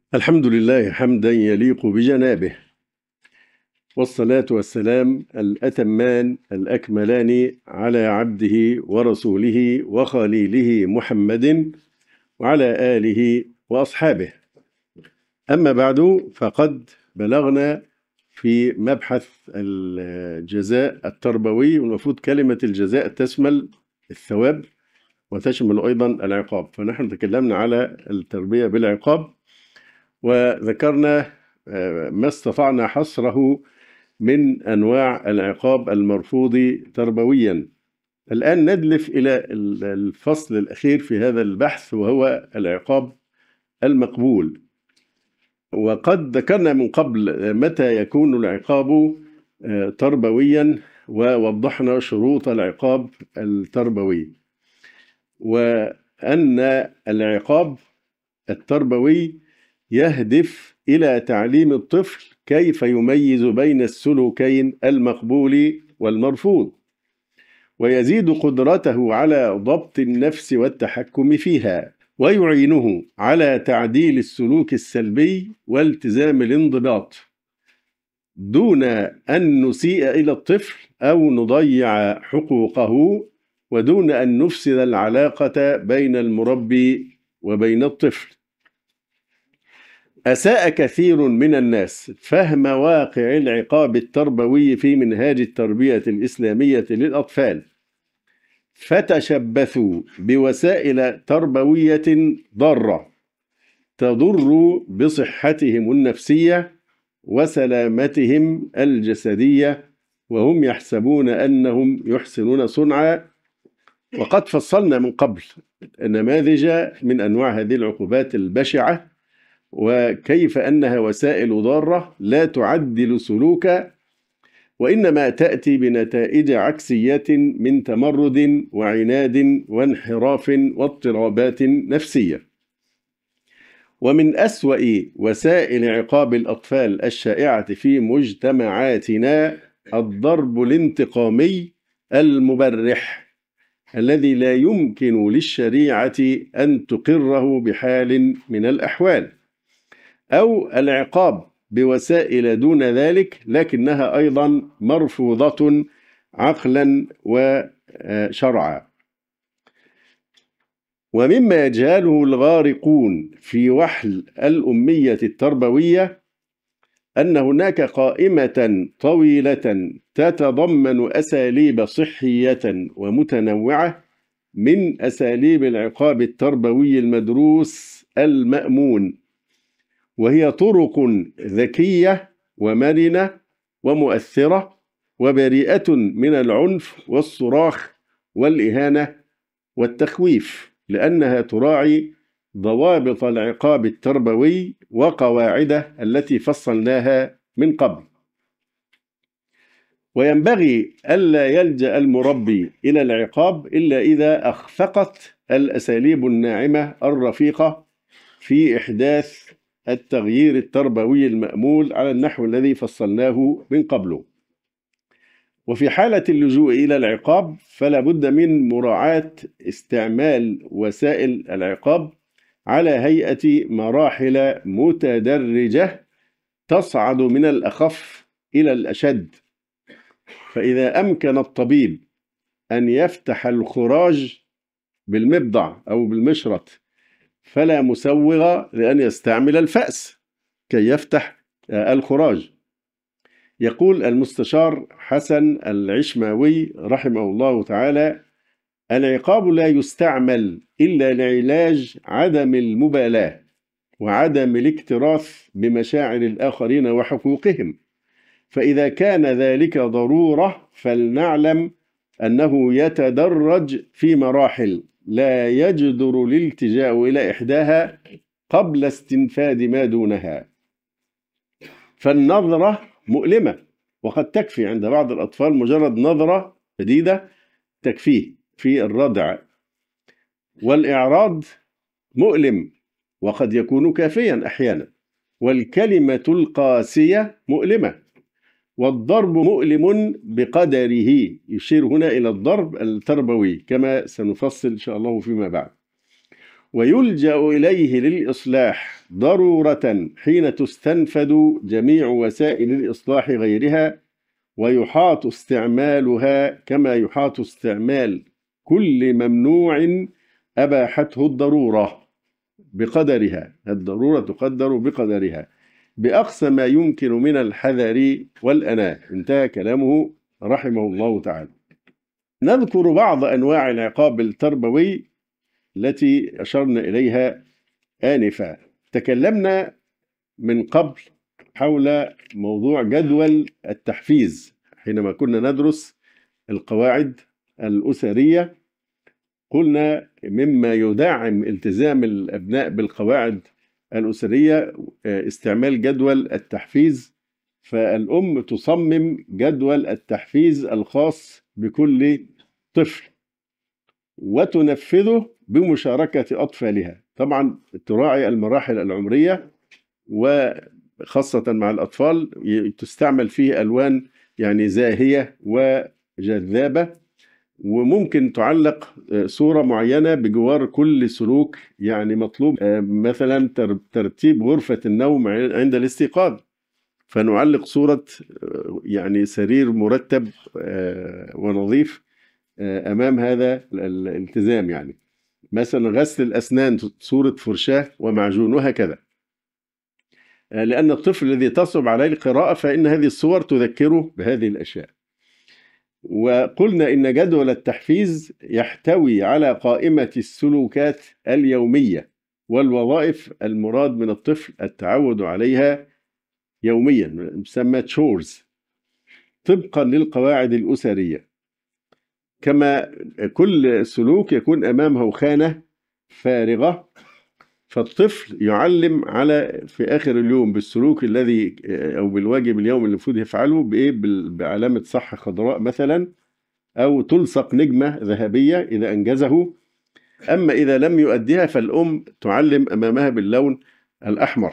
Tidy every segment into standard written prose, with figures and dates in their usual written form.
الحمد لله حمدا يليق بجنابه، والصلاة والسلام الأتمان الأكملان على عبده ورسوله وخليله محمد وعلى آله وأصحابه. أما بعد، فقد بلغنا في مبحث الجزاء التربوي، والمفروض كلمة الجزاء تشمل الثواب وتشمل أيضا العقاب، فنحن تكلمنا على التربية بالعقاب وذكرنا ما استطعنا حصره من أنواع العقاب المرفوض تربويا. الآن ندلف إلى الفصل الأخير في هذا البحث، وهو العقاب المقبول. وقد ذكرنا من قبل متى يكون العقاب تربويا، ووضحنا شروط العقاب التربوي، وأن العقاب التربوي يهدف إلى تعليم الطفل كيف يميز بين السلوكين المقبول والمرفوض، ويزيد قدرته على ضبط النفس والتحكم فيها، ويعينه على تعديل السلوك السلبي والتزام الانضباط، دون أن نسيء إلى الطفل أو نضيع حقوقه، ودون أن نفسد العلاقة بين المربي وبين الطفل. أساء كثير من الناس فهم واقع العقاب التربوي في منهاج التربية الإسلامية للأطفال، فتشبثوا بوسائل تربوية ضارة تضر بصحتهم النفسية وسلامتهم الجسدية، وهم يحسبون أنهم يحسنون صنعا. وقد فصلنا من قبل نماذج من أنواع هذه العقوبات البشعة، وكيف أنها وسائل ضارة لا تعدل سلوكا، وإنما تأتي بنتائج عكسية من تمرد وعناد وانحراف واضطرابات نفسية. ومن أسوأ وسائل عقاب الأطفال الشائعة في مجتمعاتنا الضرب الانتقامي المبرح، الذي لا يمكن للشريعة أن تقره بحال من الأحوال، أو العقاب بوسائل دون ذلك لكنها أيضا مرفوضة عقلا وشرعا. ومما يجهله الغارقون في وحل الأمية التربوية أن هناك قائمة طويلة تتضمن أساليب صحية ومتنوعة من أساليب العقاب التربوي المدروس المأمون، وهي طرق ذكية ومرنة ومؤثرة وبريئة من العنف والصراخ والإهانة والتخويف، لأنها تراعي ضوابط العقاب التربوي وقواعده التي فصلناها من قبل. وينبغي ألا يلجأ المربي إلى العقاب إلا إذا أخفقت الأساليب الناعمة الرفيقة في إحداث التغيير التربوي المأمول على النحو الذي فصلناه من قبله. وفي حالة اللجوء إلى العقاب فلا بد من مراعاة استعمال وسائل العقاب على هيئة مراحل متدرجة تصعد من الأخف إلى الأشد. فإذا أمكن الطبيب أن يفتح الخراج بالمبضع أو بالمشرط، فلا مسوغ لأن يستعمل الفأس كي يفتح الخراج. يقول المستشار حسن العشماوي رحمه الله تعالى: العقاب لا يستعمل إلا لعلاج عدم المبالاة وعدم الاكتراث بمشاعر الآخرين وحقوقهم، فإذا كان ذلك ضرورة فلنعلم أنه يتدرج في مراحل لا يجدر الالتجاء إلى إحداها قبل استنفاد ما دونها. فالنظرة مؤلمة، وقد تكفي عند بعض الأطفال مجرد نظرة شديدة تكفيه في الردع، والإعراض مؤلم وقد يكون كافيا أحيانا، والكلمة القاسية مؤلمة، والضرب مؤلم بقدره. يشير هنا إلى الضرب التربوي كما سنفصل إن شاء الله فيما بعد. ويلجأ إليه للإصلاح ضرورة حين تستنفد جميع وسائل الإصلاح غيرها، ويحاط استعمالها كما يحاط استعمال كل ممنوع أباحته الضرورة بقدرها. الضرورة تقدر بقدرها بأقصى ما يمكن من الحذر والأناة. انتهى كلامه رحمه الله تعالى. نذكر بعض أنواع العقاب التربوي التي أشرنا إليها آنفا. تكلمنا من قبل حول موضوع جدول التحفيز حينما كنا ندرس القواعد الأسرية. قلنا مما يدعم التزام الأبناء بالقواعد الأسرية استعمال جدول التحفيز. فالأم تصمم جدول التحفيز الخاص بكل طفل وتنفذه بمشاركة أطفالها. طبعا تراعي المراحل العمرية، وخاصة مع الأطفال تستعمل فيه ألوان يعني زاهية وجذابة، وممكن تعلق صورة معينة بجوار كل سلوك يعني مطلوب. مثلا ترتيب غرفة النوم عند الاستيقاظ، فنعلق صورة يعني سرير مرتب ونظيف أمام هذا الالتزام. يعني مثلا غسل الأسنان صورة فرشاة ومعجون وهكذا، لأن الطفل الذي تصعب عليه القراءة فإن هذه الصور تذكره بهذه الأشياء. وقلنا إن جدول التحفيز يحتوي على قائمة السلوكات اليومية والوظائف المراد من الطفل التعود عليها يوميا، مسمى chores، طبقا للقواعد الأسرية. كما كل سلوك يكون أمامه خانة فارغة، فالطفل يعلم على في آخر اليوم بالسلوك الذي أو بالواجب اليوم اللي المفروض يفعله بعلامة صح خضراء مثلا، أو تلصق نجمة ذهبية إذا أنجزه. أما إذا لم يؤديها فالأم تعلم أمامها باللون الأحمر.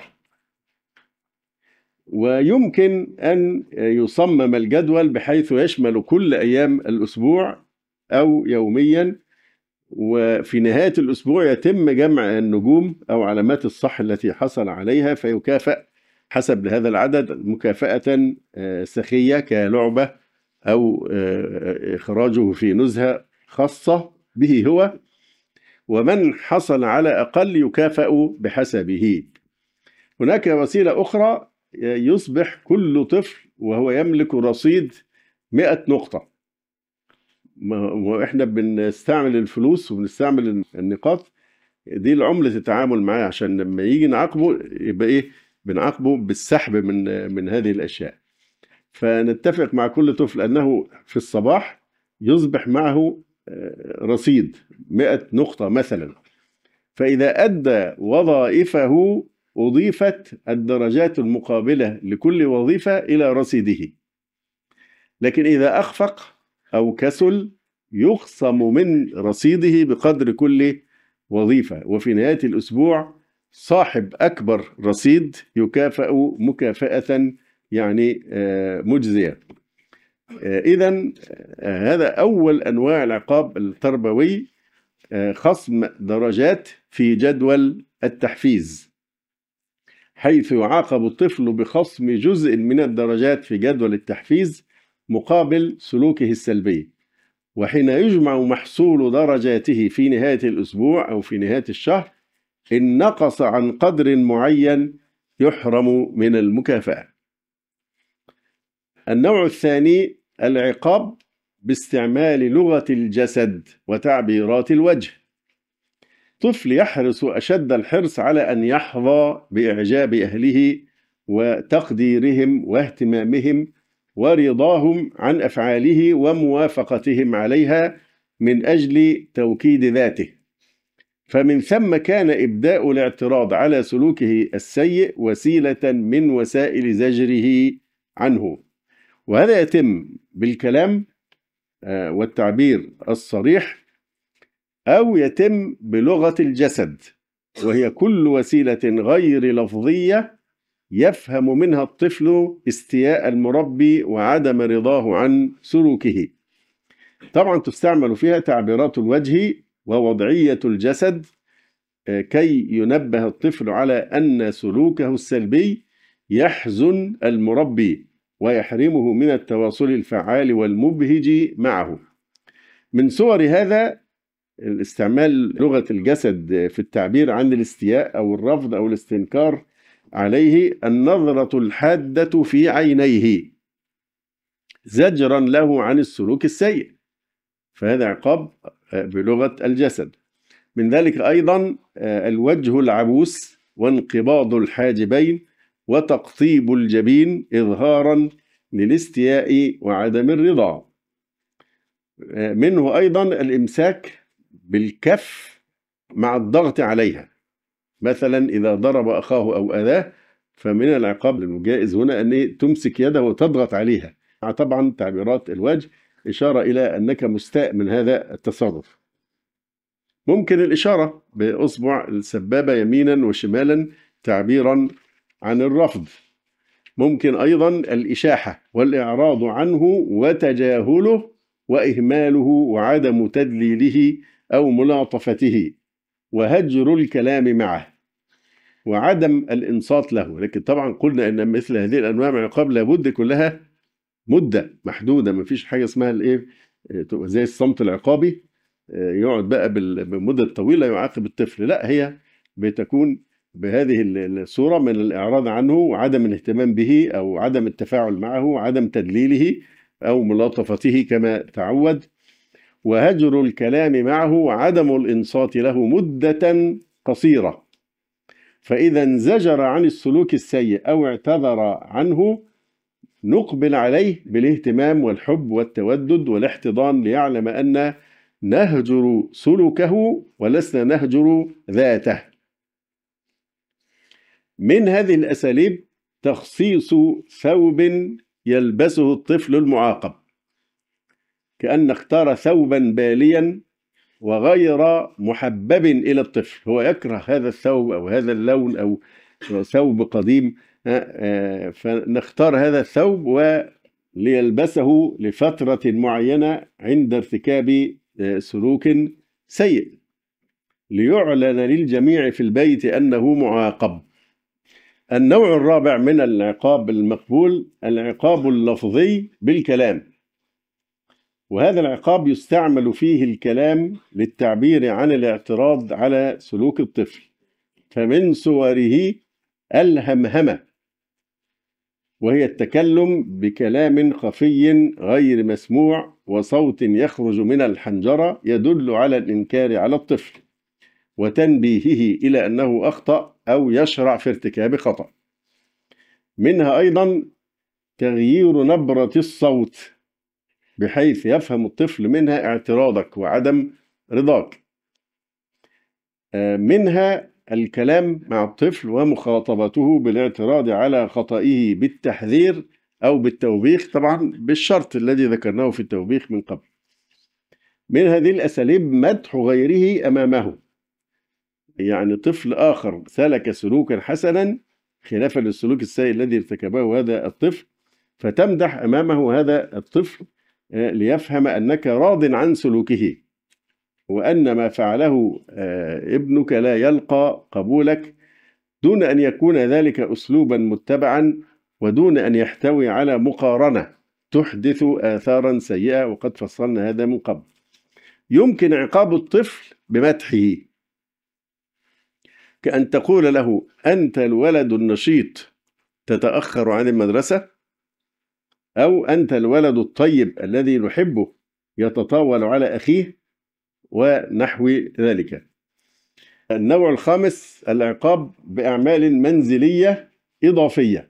ويمكن أن يصمم الجدول بحيث يشمل كل أيام الأسبوع أو يوميا، وفي نهاية الأسبوع يتم جمع النجوم أو علامات الصح التي حصل عليها، فيكافئ حسب هذا العدد مكافأة سخية كلعبة أو إخراجه في نزهة خاصة به هو، ومن حصل على أقل يكافأ بحسبه. هناك وسيلة أخرى، يصبح كل طفل وهو يملك رصيد 100 نقطة. وإحنا بنستعمل الفلوس وبنستعمل النقاط دي لعملة التعامل معاه، عشان لما يجي نعاقبه يبقى إيه، بنعاقبه بالسحب من هذه الأشياء. فنتفق مع كل طفل أنه في الصباح يصبح معه رصيد 100 نقطة مثلا، فإذا أدى وظائفه أضيفت الدرجات المقابلة لكل وظيفة إلى رصيده. لكن إذا أخفق أو كسل يخصم من رصيده بقدر كل وظيفة، وفي نهاية الأسبوع صاحب أكبر رصيد يكافأ مكافأة يعني مجزية. إذن هذا أول أنواع العقاب التربوي، خصم درجات في جدول التحفيز، حيث يعاقب الطفل بخصم جزء من الدرجات في جدول التحفيز مقابل سلوكه السلبي. وحين يجمع محصول درجاته في نهاية الأسبوع أو في نهاية الشهر، إن نقص عن قدر معين يحرم من المكافأة. النوع الثاني العقاب باستعمال لغة الجسد وتعبيرات الوجه. طفل يحرص أشد الحرص على أن يحظى بإعجاب أهله وتقديرهم واهتمامهم ورضاهم عن أفعاله وموافقتهم عليها من أجل توكيد ذاته. فمن ثم كان إبداء الاعتراض على سلوكه السيء وسيلة من وسائل زجره عنه، وهذا يتم بالكلام والتعبير الصريح، أو يتم بلغة الجسد، وهي كل وسيلة غير لفظية يفهم منها الطفل استياء المربي وعدم رضاه عن سلوكه. طبعا تستعمل فيها تعبيرات الوجه ووضعية الجسد كي ينبه الطفل على أن سلوكه السلبي يحزن المربي ويحرمه من التواصل الفعال والمبهج معه. من صور هذا الاستعمال لغة الجسد في التعبير عن الاستياء أو الرفض أو الاستنكار عليه النظرة الحادة في عينيه زجرا له عن السلوك السيء، فهذا عقاب بلغة الجسد. من ذلك أيضا الوجه العبوس وانقباض الحاجبين وتقطيب الجبين إظهارا للاستياء وعدم الرضا. منه أيضا الإمساك بالكف مع الضغط عليها، مثلا إذا ضرب أخاه أو أذاه فمن العقاب الجائز هنا أن تمسك يده وتضغط عليها، طبعا تعبيرات الوجه إشارة إلى أنك مستاء من هذا التصرف. ممكن الإشارة بأصبع السبابة يمينا وشمالا تعبيرا عن الرفض. ممكن أيضا الإشاحة والإعراض عنه وتجاهله وإهماله وعدم تدليله أو ملاطفته، وهجر الكلام معه وعدم الإنصات له. لكن طبعا قلنا أن مثل هذه الأنواع من العقاب لابد كلها مدة محدودة، ما فيش حاجة اسمها الإيه زي الصمت العقابي يقعد بقى بمدة طويلة يعاقب الطفل، لا، هي بتكون بهذه الصورة من الإعراض عنه وعدم الاهتمام به أو عدم التفاعل معه وعدم تدليله أو ملاطفته كما تعود، وهجر الكلام معه وعدم الإنصات له مدة قصيرة. فإذا انزجر عن السلوك السيء أو اعتذر عنه نقبل عليه بالاهتمام والحب والتودد والاحتضان ليعلم أن نهجر سلوكه ولسنا نهجر ذاته. من هذه الأساليب تخصيص ثوب يلبسه الطفل المعاقب، كأن اختار ثوبا باليا وغير محبب إلى الطفل، هو يكره هذا الثوب أو هذا اللون أو ثوب قديم، فنختار هذا الثوب وليلبسه لفترة معينة عند ارتكاب سلوك سيء ليعلن للجميع في البيت أنه معاقب. النوع الرابع من العقاب المقبول العقاب اللفظي بالكلام، وهذا العقاب يستعمل فيه الكلام للتعبير عن الاعتراض على سلوك الطفل، فمن صوره الهمهمة، وهي التكلم بكلام خفي غير مسموع وصوت يخرج من الحنجرة يدل على الإنكار على الطفل وتنبيهه إلى أنه أخطأ أو يشرع في ارتكاب خطأ. منها أيضا تغيير نبرة الصوت بحيث يفهم الطفل منها اعتراضك وعدم رضاك. منها الكلام مع الطفل ومخاطبته بالاعتراض على خطئه بالتحذير أو بالتوبيخ، طبعا بالشرط الذي ذكرناه في التوبيخ من قبل. من هذه الأساليب مدح غيره أمامه، يعني طفل آخر سلك سلوكا حسنا خلافا للسلوك السيء الذي ارتكبه هذا الطفل، فتمدح أمامه هذا الطفل ليفهم أنك راض عن سلوكه وأن ما فعله ابنك لا يلقى قبولك، دون أن يكون ذلك أسلوبا متبعا ودون أن يحتوي على مقارنة تحدث آثارا سيئة، وقد فصلنا هذا من قبل. يمكن عقاب الطفل بمدحه، كأن تقول له أنت الولد النشيط تتأخر عن المدرسة، أو أنت الولد الطيب الذي نحبه يتطاول على أخيه ونحو ذلك. النوع الخامس العقاب بأعمال منزلية إضافية.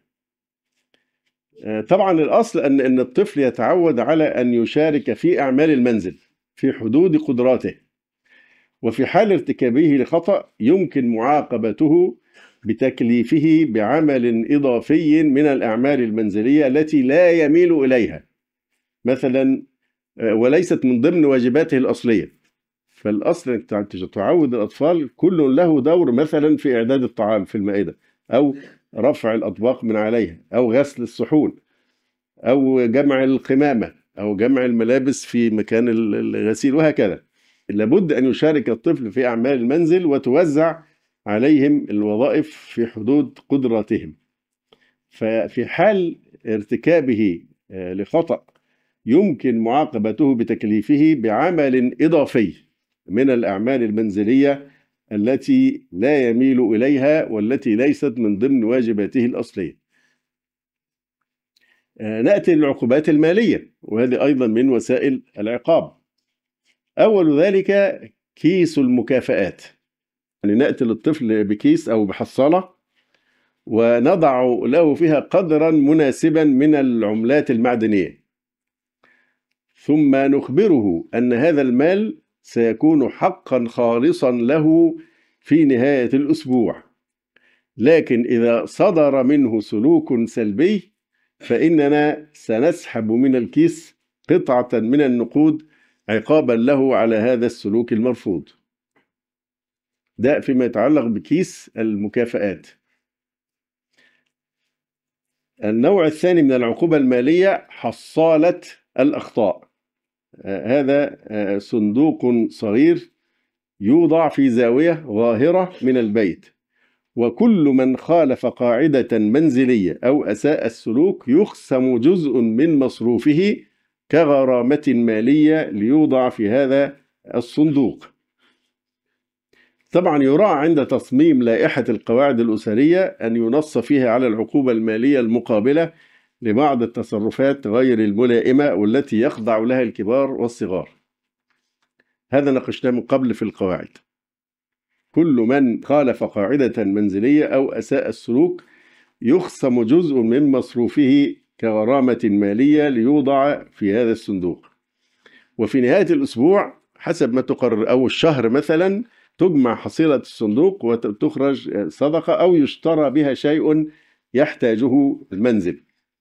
طبعا الأصل أن الطفل يتعود على أن يشارك في أعمال المنزل في حدود قدراته، وفي حال ارتكابه لخطأ يمكن معاقبته بتكليفه بعمل إضافي من الأعمال المنزلية التي لا يميل إليها مثلا وليست من ضمن واجباته الأصلية. فالأصل أن تعود الأطفال كل له دور، مثلا في إعداد الطعام في المائدة، أو رفع الأطباق من عليها، أو غسل الصحون، أو جمع القمامة، أو جمع الملابس في مكان الغسيل، وهكذا. لابد أن يشارك الطفل في أعمال المنزل وتوزع عليهم الوظائف في حدود قدراتهم. ففي حال ارتكابه لخطأ يمكن معاقبته بتكليفه بعمل إضافي من الأعمال المنزلية التي لا يميل إليها والتي ليست من ضمن واجباته الأصلية. نأتي للعقوبات المالية، وهذه أيضا من وسائل العقاب. أول ذلك كيس المكافآت، يعني نأتي للطفل بكيس أو بحصالة ونضع له فيها قدرا مناسبا من العملات المعدنية، ثم نخبره أن هذا المال سيكون حقا خالصا له في نهاية الأسبوع، لكن إذا صدر منه سلوك سلبي فإننا سنسحب من الكيس قطعة من النقود عقابا له على هذا السلوك المرفوض. ده فيما يتعلق بكيس المكافآت. النوع الثاني من العقوبة المالية حصالة الأخطاء. هذا صندوق صغير يوضع في زاوية ظاهرة من البيت، وكل من خالف قاعدة منزلية أو أساء السلوك يخصم جزء من مصروفه كغرامة مالية ليوضع في هذا الصندوق. طبعا يراعى عند تصميم لائحة القواعد الأسرية أن ينص فيها على العقوبة المالية المقابلة لبعض التصرفات غير الملائمة والتي يخضع لها الكبار والصغار. هذا ناقشناه من قبل في القواعد. كل من خالف قاعدة منزلية أو أساء السلوك يخصم جزء من مصروفه كغرامة مالية ليوضع في هذا الصندوق. وفي نهاية الأسبوع حسب ما تقرر أو الشهر مثلا تجمع حصيلة الصندوق وتخرج صدقة أو يشترى بها شيء يحتاجه المنزل.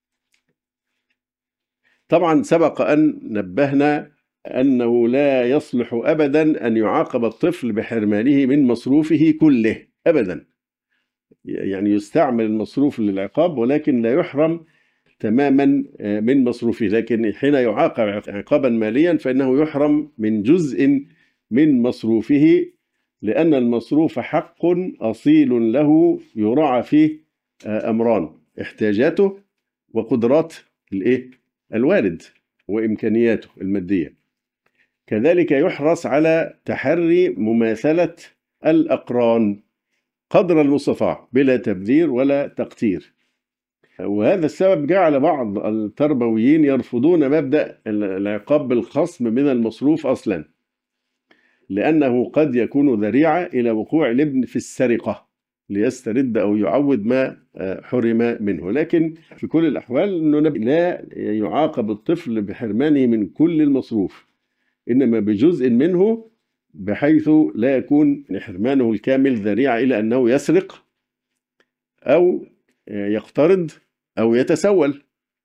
طبعا سبق أن نبهنا أنه لا يصلح أبدا أن يعاقب الطفل بحرمانه من مصروفه كله أبدا، يعني يستعمل المصروف للعقاب ولكن لا يحرم تماما من مصروفه، لكن حين يعاقب عقابا ماليا فإنه يحرم من جزء من مصروفه، لأن المصروف حق أصيل له يراعى فيه أمران: احتياجاته وقدرات الوالد وإمكانياته المادية. كذلك يحرص على تحري مماثلة الأقران قدر المستطاع بلا تبذير ولا تقتير. وهذا السبب جعل بعض التربويين يرفضون مبدأ العقاب بالخصم من المصروف أصلا، لأنه قد يكون ذريعة إلى وقوع الابن في السرقة ليسترد أو يعوض ما حرم منه. لكن في كل الأحوال أنه لا يعاقب الطفل بحرمانه من كل المصروف، إنما بجزء منه، بحيث لا يكون حرمانه الكامل ذريعة إلى أنه يسرق أو يقترض أو يتسول.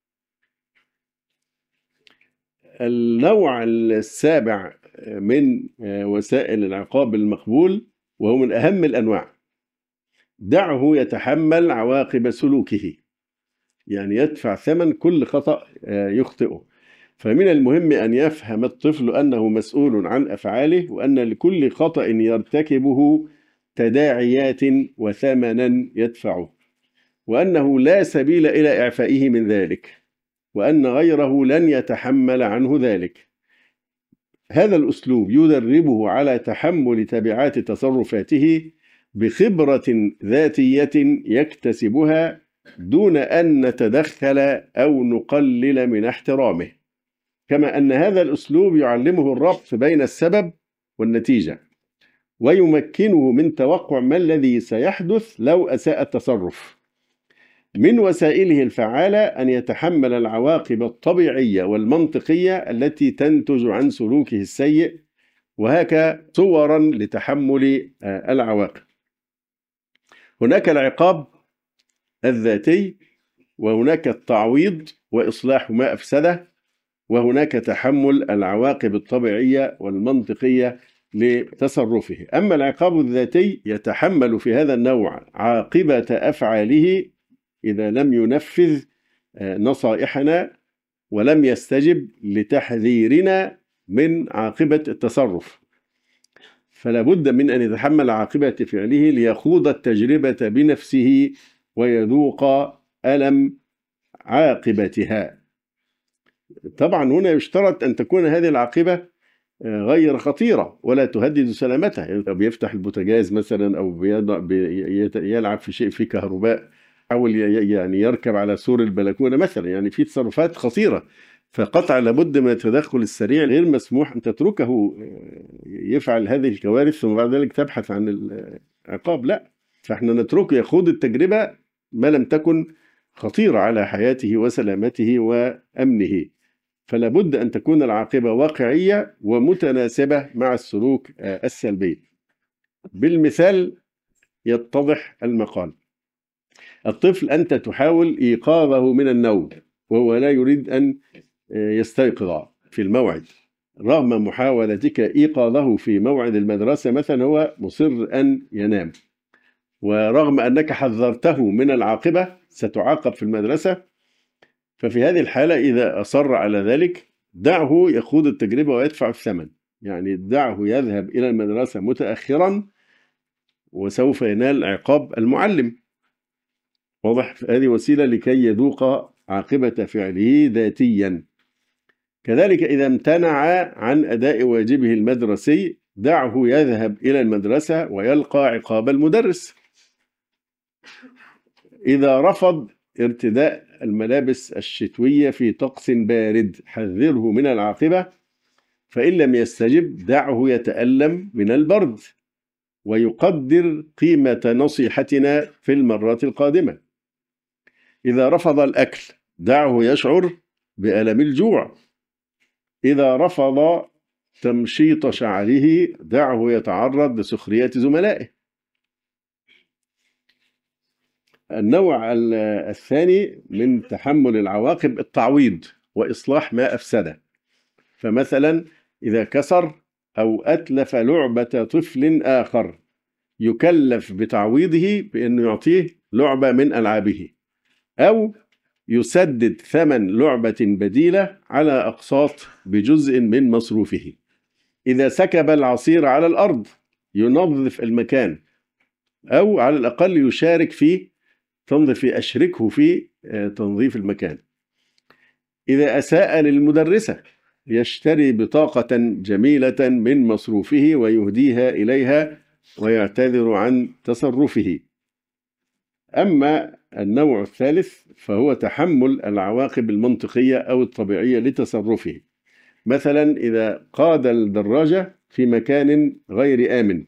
النوع السابع من وسائل العقاب المقبول وهو من أهم الأنواع: دعه يتحمل عواقب سلوكه، يعني يدفع ثمن كل خطأ يخطئه. فمن المهم أن يفهم الطفل أنه مسؤول عن أفعاله، وأن لكل خطأ يرتكبه تداعيات وثمنا يدفعه، وأنه لا سبيل إلى إعفائه من ذلك، وأن غيره لن يتحمل عنه ذلك. هذا الأسلوب يدربه على تحمل تبعات تصرفاته بخبرة ذاتية يكتسبها دون أن نتدخل أو نقلل من احترامه، كما أن هذا الأسلوب يعلمه الربط بين السبب والنتيجة، ويمكنه من توقع ما الذي سيحدث لو أساء التصرف. من وسائله الفعالة أن يتحمل العواقب الطبيعية والمنطقية التي تنتج عن سلوكه السيء، وهكذا صورا لتحمل العواقب. هناك العقاب الذاتي، وهناك التعويض وإصلاح ما أفسده، وهناك تحمل العواقب الطبيعية والمنطقية لتصرفه. أما العقاب الذاتي يتحمل في هذا النوع عاقبة أفعاله إذا لم ينفذ نصائحنا ولم يستجب لتحذيرنا من عاقبة التصرف. فلا بد من أن يتحمل عاقبة فعله ليخوض التجربة بنفسه ويذوق ألم عاقبتها. طبعا هنا يشترط أن تكون هذه العاقبة غير خطيرة ولا تهدد سلامته. يعني بيفتح البوتاجاز مثلا أو يلعب في شيء فيه كهرباء، حاول يعني يركب على سور البلكونة مثلا، يعني في تصرفات خطيرة، فقطع لابد من التدخل السريع. غير مسموح أن تتركه يفعل هذه الكوارث ثم بعد ذلك تبحث عن العقاب، لا، فاحنا نتركه يخوض التجربة ما لم تكن خطيرة على حياته وسلامته وأمنه. فلا بد أن تكون العاقبة واقعية ومتناسبة مع السلوك السلبي. بالمثال يتضح المقال. الطفل أنت تحاول إيقاظه من النوم وهو لا يريد أن يستيقظ في الموعد، رغم محاولتك إيقاظه في موعد المدرسة مثلا هو مصر أن ينام، ورغم أنك حذرته من العاقبة ستعاقب في المدرسة. ففي هذه الحالة إذا أصر على ذلك دعه يخوض التجربة ويدفع الثمن، يعني دعه يذهب إلى المدرسة متأخرا وسوف ينال عقاب المعلم. واضح؟ هذه وسيلة لكي يذوق عاقبة فعله ذاتيا. كذلك إذا امتنع عن أداء واجبه المدرسي دعه يذهب إلى المدرسة ويلقى عقاب المدرس. إذا رفض ارتداء الملابس الشتوية في طقس بارد حذره من العاقبة، فإن لم يستجب دعه يتألم من البرد ويقدر قيمة نصيحتنا في المرات القادمة. إذا رفض الأكل دعه يشعر بألم الجوع. إذا رفض تمشيط شعره دعه يتعرض لسخرية زملائه. النوع الثاني من تحمل العواقب التعويض وإصلاح ما أفسده. فمثلا إذا كسر أو أتلف لعبة طفل آخر يكلف بتعويضه بأنه يعطيه لعبة من ألعابه، أو يسدد ثمن لعبة بديلة على أقساط بجزء من مصروفه. إذا سكب العصير على الأرض ينظف المكان، أو على الأقل يشارك في أشركه في تنظيف المكان. إذا أساء للمدرسة يشتري بطاقة جميلة من مصروفه ويهديها إليها ويعتذر عن تصرفه. أما النوع الثالث فهو تحمل العواقب المنطقية أو الطبيعية لتصرفه. مثلا إذا قاد الدراجة في مكان غير آمن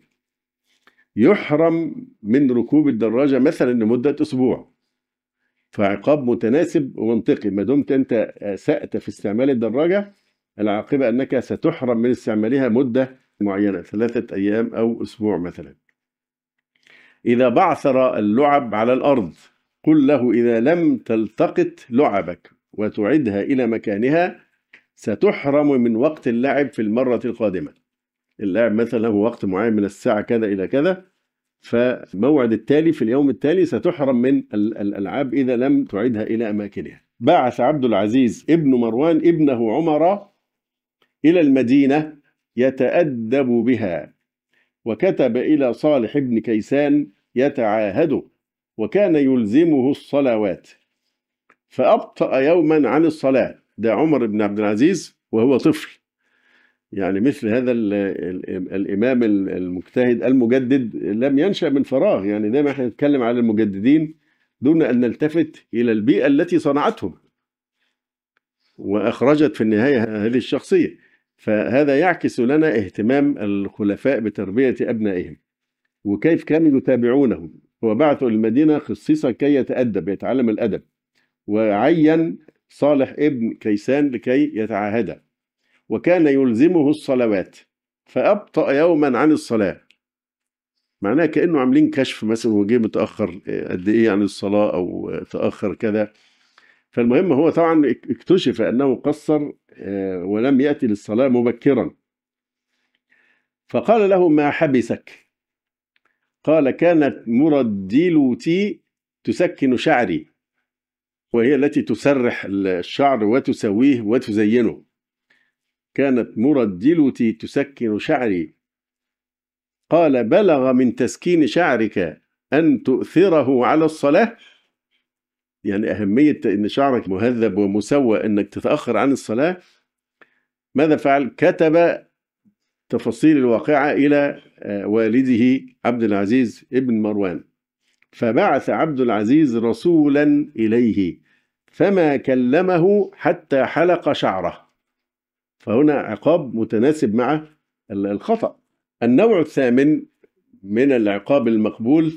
يحرم من ركوب الدراجة مثلا لمدة أسبوع، فعقاب متناسب ومنطقي. ما دمت أنت أسأت في استعمال الدراجة العاقبة أنك ستحرم من استعمالها مدة معينة، 3 أيام أو أسبوع مثلا. إذا بعثر اللعب على الأرض قل له إذا لم تلتقط لعبك وتعدها إلى مكانها ستحرم من وقت اللعب في المرة القادمة. اللعب مثلا له وقت معين من الساعة كذا إلى كذا، فموعد التالي في اليوم التالي ستحرم من الألعاب إذا لم تعدها إلى أماكنها. بعث عبد العزيز ابن مروان ابنه عمر إلى المدينة يتأدب بها، وكتب إلى صالح بن كيسان يتعاهده، وكان يلزمه الصلوات، فأبطأ يوما عن الصلاة. ده عمر بن عبد العزيز وهو طفل. يعني مثل هذا الإمام المجتهد المجدد لم ينشأ من فراغ. يعني دايما احنا نتكلم على المجددين دون أن نلتفت إلى البيئة التي صنعتهم وأخرجت في النهاية هذه الشخصية. فهذا يعكس لنا اهتمام الخلفاء بتربية أبنائهم وكيف كانوا يتابعونهم. هو بعثوا المدينة خصيصا كي يتأدب، يتعلم الأدب، وعين صالح ابن كيسان لكي يتعاهده، وكان يلزمه الصلوات فأبطأ يوما عن الصلاة. معناه كأنه عاملين كشف مثلا وجه متأخر قد إيه عن الصلاة أو تأخر كذا. فالمهم هو طبعا اكتشف أنه قصر ولم يأتي للصلاة مبكرا، فقال له ما حبسك؟ قال كانت مرديلتي تسكن شعري، وهي التي تسرح الشعر وتسويه وتزينه. كانت مردلتي تسكن شعري قال بلغ من تسكين شعرك أن تؤثره على الصلاة، يعني أهمية أن شعرك مهذب ومسوى أنك تتأخر عن الصلاة. ماذا فعل؟ كتب تفاصيل الواقعة إلى والده عبد العزيز ابن مروان، فبعث عبد العزيز رسولا إليه فما كلمه حتى حلق شعره. فهنا عقاب متناسب مع الخطأ. النوع الثامن من العقاب المقبول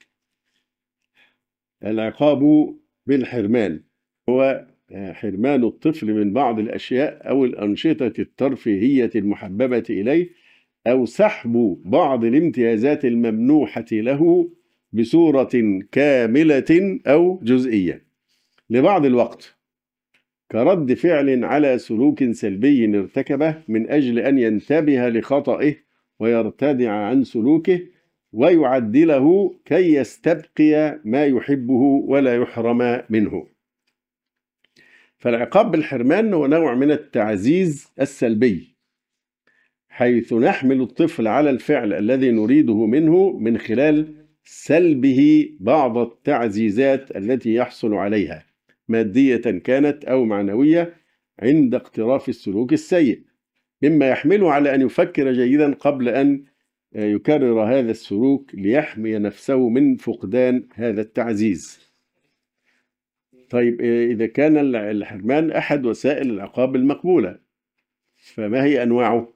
العقاب بالحرمان، هو حرمان الطفل من بعض الأشياء أو الأنشطة الترفيهية المحببة إليه، أو سحب بعض الامتيازات الممنوحة له بصورة كاملة أو جزئية لبعض الوقت، كرد فعل على سلوك سلبي ارتكبه من أجل أن ينتبه لخطئه ويرتدع عن سلوكه ويعدله كي يستبقي ما يحبه ولا يحرم منه. فالعقاب بالحرمان هو نوع من التعزيز السلبي، حيث نحمل الطفل على الفعل الذي نريده منه من خلال سلبه بعض التعزيزات التي يحصل عليها مادية كانت أو معنوية عند اقتراف السلوك السيء، مما يحمله على أن يفكر جيدا قبل أن يكرر هذا السلوك ليحمي نفسه من فقدان هذا التعزيز. طيب إذا كان الحرمان أحد وسائل العقاب المقبولة، فما هي أنواعه؟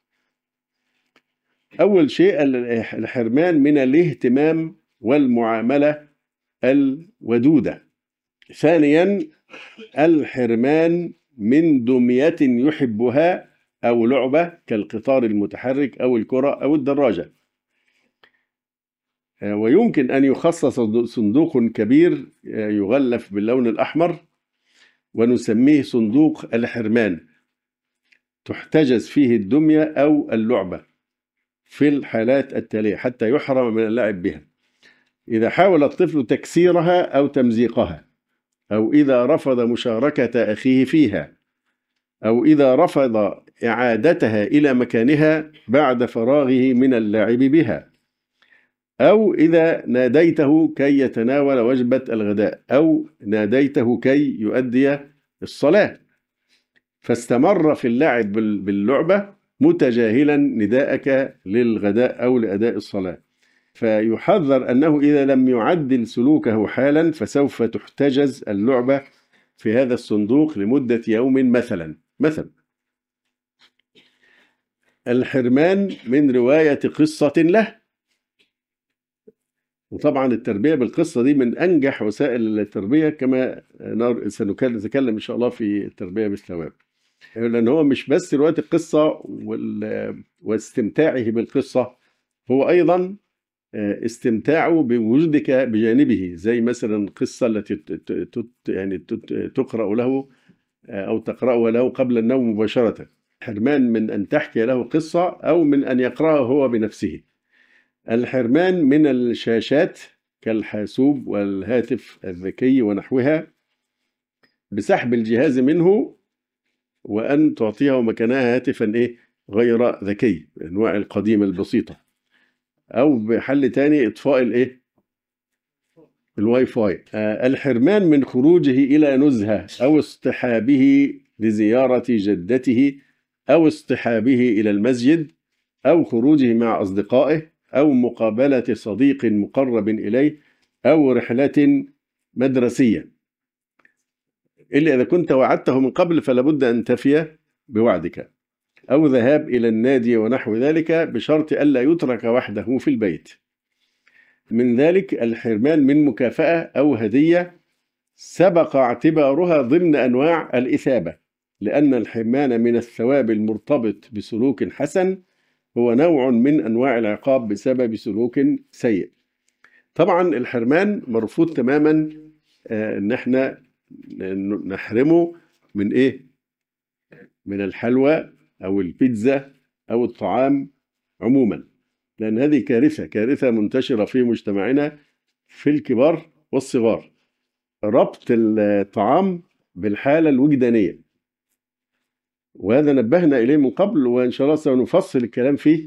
أول شيء الحرمان من الاهتمام والمعاملة الودودة. ثانيا الحرمان من دمية يحبها أو لعبة كالقطار المتحرك أو الكرة أو الدراجة. ويمكن أن يخصص صندوق كبير يغلف باللون الأحمر ونسميه صندوق الحرمان، تحتجز فيه الدمية أو اللعبة في الحالات التالية حتى يحرم من اللعب بها: إذا حاول الطفل تكسيرها أو تمزيقها، أو إذا رفض مشاركة أخيه فيها، أو إذا رفض إعادتها إلى مكانها بعد فراغه من اللعب بها، أو إذا ناديته كي يتناول وجبة الغداء، أو ناديته كي يؤدي الصلاة فاستمر في اللعب باللعبة متجاهلا نداءك للغداء أو لأداء الصلاة، فيحذر أنه إذا لم يعدل سلوكه حالا فسوف تحتجز اللعبة في هذا الصندوق لمدة يوم مثلا. الحرمان من رواية قصة له، وطبعا التربية بالقصة دي من أنجح وسائل التربية كما سنتكلم إن شاء الله في التربية بالثواب، لأن هو مش بس رواية القصة واستمتاعه بالقصة، هو أيضا استمتاعه بوجودك بجانبه، زي مثلا القصة التي يعني تقرأ له أو تقرأها له قبل النوم مباشرة. حرمان من أن تحكي له قصة أو من أن يقرأها هو بنفسه. الحرمان من الشاشات كالحاسوب والهاتف الذكي ونحوها بسحب الجهاز منه وأن تعطيه مكانها هاتفا غير ذكي، الأنواع القديمة البسيطة، أو بحل تاني إطفاء الواي فاي. الحرمان من خروجه إلى نزهة أو اصطحابه لزيارة جدته أو اصطحابه إلى المسجد أو خروجه مع أصدقائه أو مقابلة صديق مقرب إليه أو رحلة مدرسية، إلا إذا كنت وعدته من قبل فلا بد أن تفي بوعدك، أو ذهاب إلى النادي ونحو ذلك بشرط ألا يترك وحده في البيت. من ذلك الحرمان من مكافأة أو هدية سبق اعتبارها ضمن أنواع الإثابة، لأن الحرمان من الثواب المرتبط بسلوك حسن هو نوع من أنواع العقاب بسبب سلوك سيء. طبعا الحرمان مرفوض تماما ان احنا نحرمه من من الحلوى او البيتزا او الطعام عموما، لان هذه كارثة منتشرة في مجتمعنا في الكبار والصغار، ربط الطعام بالحالة الوجدانية، وهذا نبهنا إليه من قبل وإن شاء الله سنفصل الكلام فيه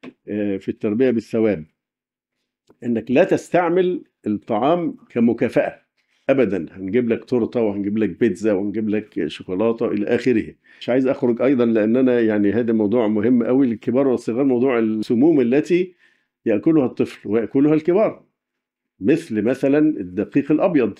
في التربية بالثواب، انك لا تستعمل الطعام كمكافأة ابدا. هنجيب لك تورته وهنجيب لك بيتزا وهنجيب لك شوكولاته الى اخره. مش عايز اخرج ايضا لان انا يعني هذا موضوع مهم قوي للكبار والصغار، موضوع السموم التي ياكلها الطفل وياكلها الكبار، مثلا الدقيق الابيض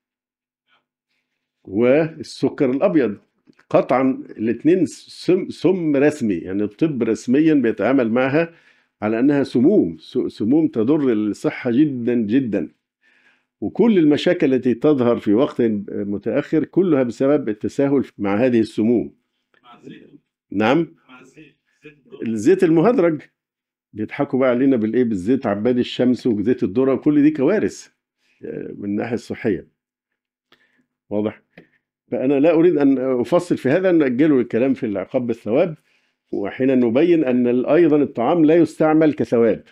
والسكر الابيض. قطعا الاثنين سم رسمي، يعني الطب رسميا بيتعامل معها على انها سموم تضر الصحه جدا جدا. وكل المشاكل التي تظهر في وقت متاخر كلها بسبب التساهل مع هذه السموم. نعم، الزيت المهدرج بيضحكوا بقى علينا بالايه، بالزيت عباد الشمس وزيت الذره، كل دي كوارث من الناحيه الصحيه. واضح؟ فأنا لا أريد أن أفصل في هذا، نأجله الكلام في العقاب بالثواب، وحين نبين أن أيضا الطعام لا يستعمل كثواب.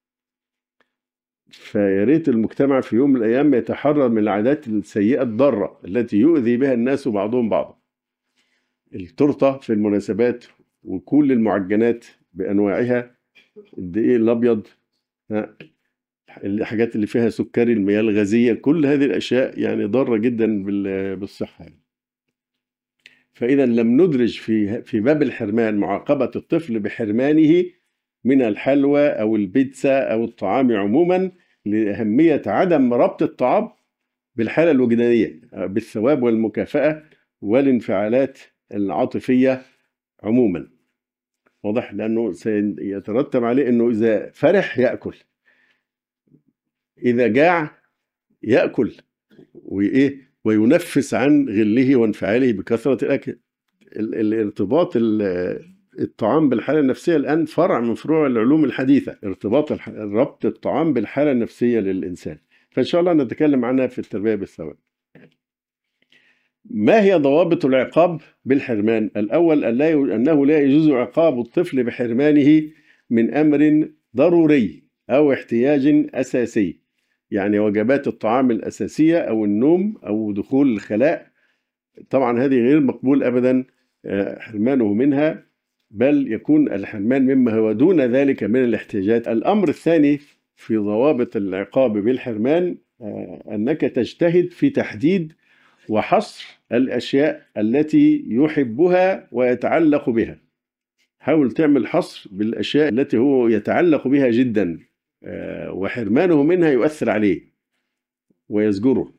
فيا ريت المجتمع في يوم من الأيام يتحرر من العادات السيئة الضارة التي يؤذي بها الناس بعضهم بعضا. التورتة في المناسبات وكل المعجنات بأنواعها، الدقيق الأبيض، الحاجات اللي فيها سكري، المياه الغازية، كل هذه الأشياء يعني ضارة جدا بالصحة. فإذا لم ندرج في باب الحرمان معاقبة الطفل بحرمانه من الحلوى أو البيتزا أو الطعام عموما، لأهمية عدم ربط الطعام بالحالة الوجدانية بالثواب والمكافأة والانفعالات العاطفية عموما. واضح؟ لأنه سيترتب عليه أنه إذا فرح يأكل، إذا جاع يأكل، وإيه، وينفس عن غله وانفعاله بكثرة الأكل. الارتباط الطعام بالحالة النفسية الآن فرع من فروع العلوم الحديثة، ربط الطعام بالحالة النفسية للإنسان. فإن شاء الله نتكلم عنها في التربية بالثواب. ما هي ضوابط العقاب بالحرمان؟ الأول أنه لا يجوز عقاب الطفل بحرمانه من أمر ضروري أو احتياج أساسي، يعني وجبات الطعام الأساسية أو النوم أو دخول الخلاء. طبعا هذه غير مقبول أبدا حرمانه منها، بل يكون الحرمان مما هو دون ذلك من الاحتياجات. الأمر الثاني في ضوابط العقاب بالحرمان أنك تجتهد في تحديد وحصر الأشياء التي يحبها ويتعلق بها. حاول تعمل حصر بالأشياء التي هو يتعلق بها جدا وحرمانه منها يؤثر عليه ويزجره.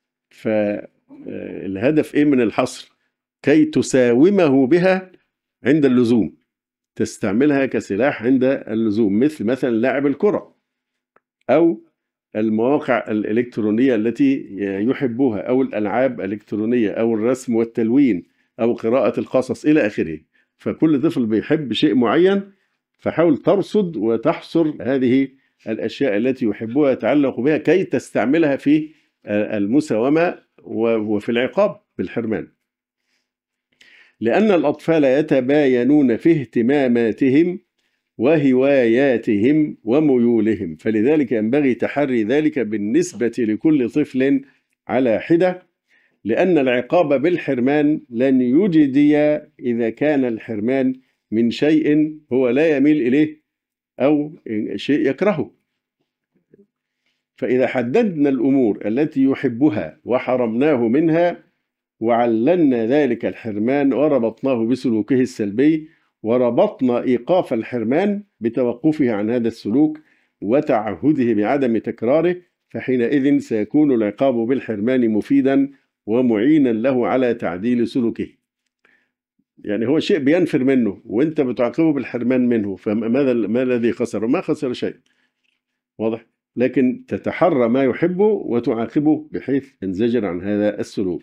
فالهدف إيه من الحصر؟ كي تساومه بها عند اللزوم، تستعملها كسلاح عند اللزوم، مثلا لاعب الكرة أو المواقع الإلكترونية التي يحبها أو الألعاب الإلكترونية أو الرسم والتلوين أو قراءة القصص إلى آخره. فكل طفل بيحب شيء معين، فحاول ترصد وتحصر هذه الأشياء التي يحبها يتعلق بها كي تستعملها في المساومة وفي العقاب بالحرمان. لأن الأطفال يتباينون في اهتماماتهم وهواياتهم وميولهم، فلذلك ينبغي تحري ذلك بالنسبة لكل طفل على حدة، لأن العقاب بالحرمان لن يجدي إذا كان الحرمان من شيء هو لا يميل إليه أو شيء يكرهه. فإذا حددنا الأمور التي يحبها وحرمناه منها وعللنا ذلك الحرمان وربطناه بسلوكه السلبي، وربطنا إيقاف الحرمان بتوقفه عن هذا السلوك وتعهده بعدم تكراره، فحينئذ سيكون العقاب بالحرمان مفيدا ومعينا له على تعديل سلوكه. يعني هو شيء بينفر منه وانت بتعاقبه بالحرمان منه، ما الذي خسر؟ ما خسر شيء. واضح؟ لكن تتحرى ما يحبه وتعاقبه بحيث ينزجر عن هذا السلوك.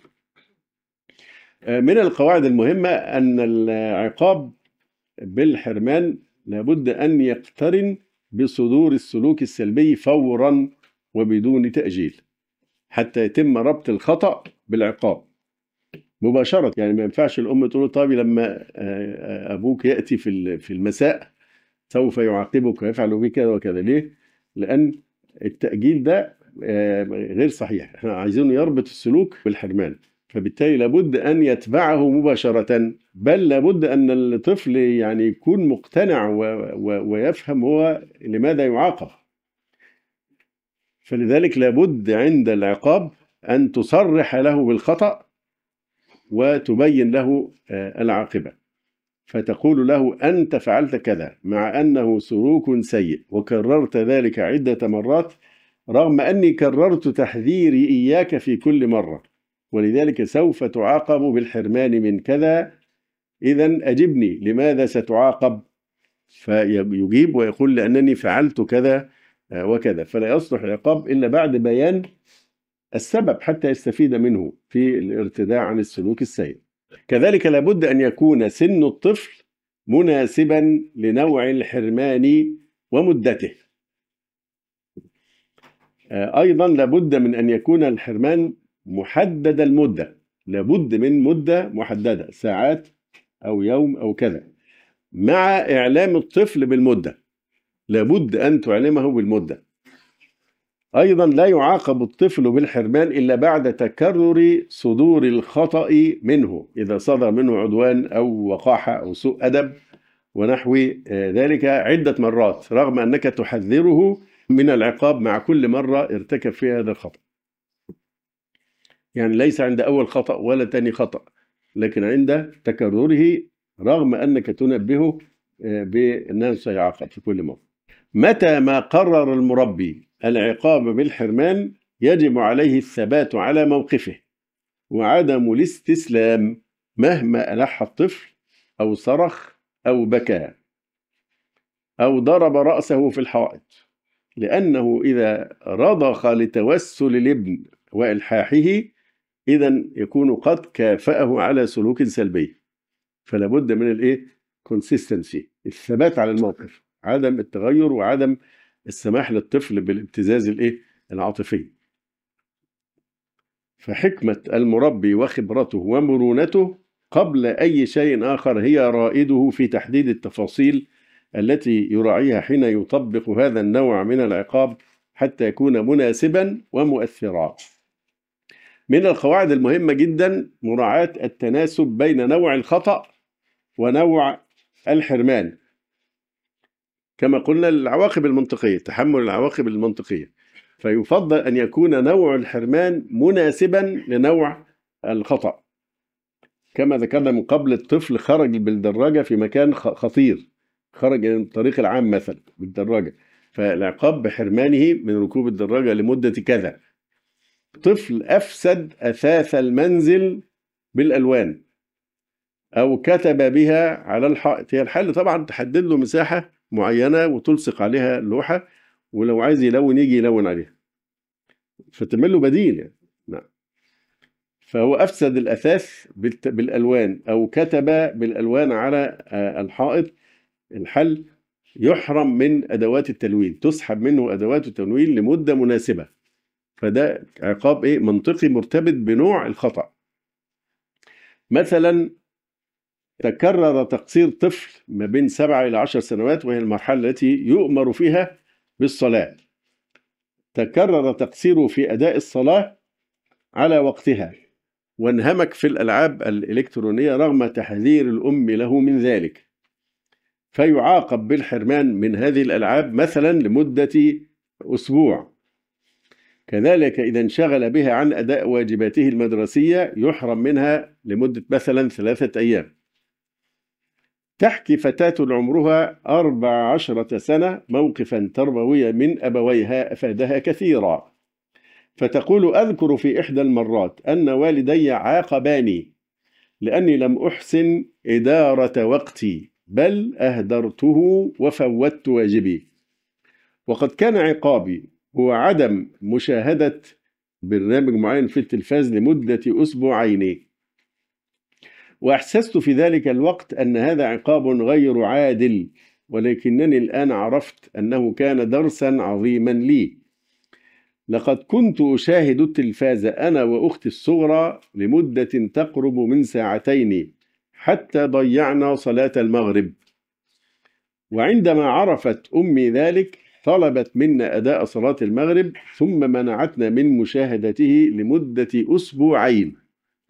من القواعد المهمة أن العقاب بالحرمان لابد أن يقترن بصدور السلوك السلبي فورا وبدون تأجيل، حتى يتم ربط الخطأ بالعقاب مباشرة. يعني ما ينفعش الأم تقول طيب لما أبوك يأتي في المساء سوف يعاقبك ويفعل بك كذا وكذا. ليه؟ لأن التأجيل ده غير صحيح. احنا عايزينه يربط السلوك بالحرمان. فبالتالي لابد أن يتبعه مباشرة، بل لابد أن الطفل يعني يكون مقتنع ويفهم هو لماذا يعاقب. فلذلك لابد عند العقاب أن تصرح له بالخطأ وتبين له العاقبة، فتقول له أنت فعلت كذا مع أنه سلوك سيء وكررت ذلك عدة مرات، رغم أني كررت تحذيري إياك في كل مرة، ولذلك سوف تعاقب بالحرمان من كذا، إذن أجبني لماذا ستعاقب؟ فيجيب ويقول لأنني فعلت كذا وكذا. فلا يصلح العقاب إلا بعد بيان السبب حتى يستفيد منه في الارتداع عن السلوك السيء. كذلك لابد أن يكون سن الطفل مناسبا لنوع الحرمان ومدته. أيضا لابد من أن يكون الحرمان محدد المدة، لابد من مدة محددة، ساعات أو يوم أو كذا، مع إعلام الطفل بالمدة، لابد أن تعلمه بالمدة. أيضا لا يعاقب الطفل بالحرمان إلا بعد تكرر صدور الخطأ منه، إذا صدر منه عدوان أو وقاحة أو سوء أدب ونحو ذلك عدة مرات، رغم أنك تحذره من العقاب مع كل مرة ارتكب فيها هذا الخطأ. يعني ليس عند أول خطأ ولا تاني خطأ، لكن عند تكرره، رغم أنك تنبهه بأنه سيعاقب في كل مرة. متى ما قرر المربي العقاب بالحرمان يجب عليه الثبات على موقفه وعدم الاستسلام مهما ألح الطفل أو صرخ أو بكى أو ضرب رأسه في الحائط، لأنه إذا رضخ لتوسل الابن وإلحاحه إذن يكون قد كافأه على سلوك سلبي. فلا بد من consistency، الثبات على الموقف، عدم التغير وعدم السماح للطفل بالابتزاز العاطفي. فحكمة المربي وخبرته ومرونته قبل أي شيء آخر هي رائده في تحديد التفاصيل التي يراعيها حين يطبق هذا النوع من العقاب حتى يكون مناسبا ومؤثرا. من القواعد المهمة جدا مراعاة التناسب بين نوع الخطأ ونوع الحرمان، كما قلنا العواقب المنطقية، تحمل العواقب المنطقية، فيفضل أن يكون نوع الحرمان مناسبا لنوع الخطأ. كما ذكرنا من قبل، الطفل خرج بالدراجة في مكان خطير، خرج من الطريق العام مثلا بالدراجة، فالعقاب بحرمانه من ركوب الدراجة لمدة كذا. طفل أفسد أثاث المنزل بالألوان أو كتب بها على الحائط، هي الحل طبعا تحدد له مساحة معينة وتلصق عليها لوحة، ولو عايز يلون يجي يلون عليها، فتعمل له بديل يعني. نعم. فهو أفسد الأثاث بالألوان أو كتب بالألوان على الحائط، الحل يحرم من أدوات التلوين، تسحب منه أدوات التلوين لمدة مناسبة. فده عقاب منطقي مرتبط بنوع الخطأ. مثلا تكرر تقصير طفل ما بين 7 إلى 10 سنوات، وهي المرحلة التي يؤمر فيها بالصلاة، تكرر تقصيره في أداء الصلاة على وقتها وانهمك في الألعاب الإلكترونية رغم تحذير الأم له من ذلك، فيعاقب بالحرمان من هذه الألعاب مثلا لمدة أسبوع. كذلك إذا انشغل بها عن أداء واجباته المدرسية يحرم منها لمدة مثلا 3 أيام. تحكي فتاة عمرها 14 سنة موقفا تربويا من أبويها أفادها كثيرا، فتقول: أذكر في إحدى المرات أن والدي عاقباني لأني لم أحسن إدارة وقتي، بل أهدرته وفوتت واجبي، وقد كان عقابي هو عدم مشاهدة برنامج معين في التلفاز لمدة أسبوعين، وأحسست في ذلك الوقت أن هذا عقاب غير عادل، ولكنني الآن عرفت أنه كان درسا عظيما لي. لقد كنت أشاهد التلفاز أنا وأختي الصغرى لمدة تقرب من 2 ساعتين حتى ضيعنا صلاة المغرب، وعندما عرفت أمي ذلك طلبت منا أداء صلاة المغرب ثم منعتنا من مشاهدته لمدة أسبوعين.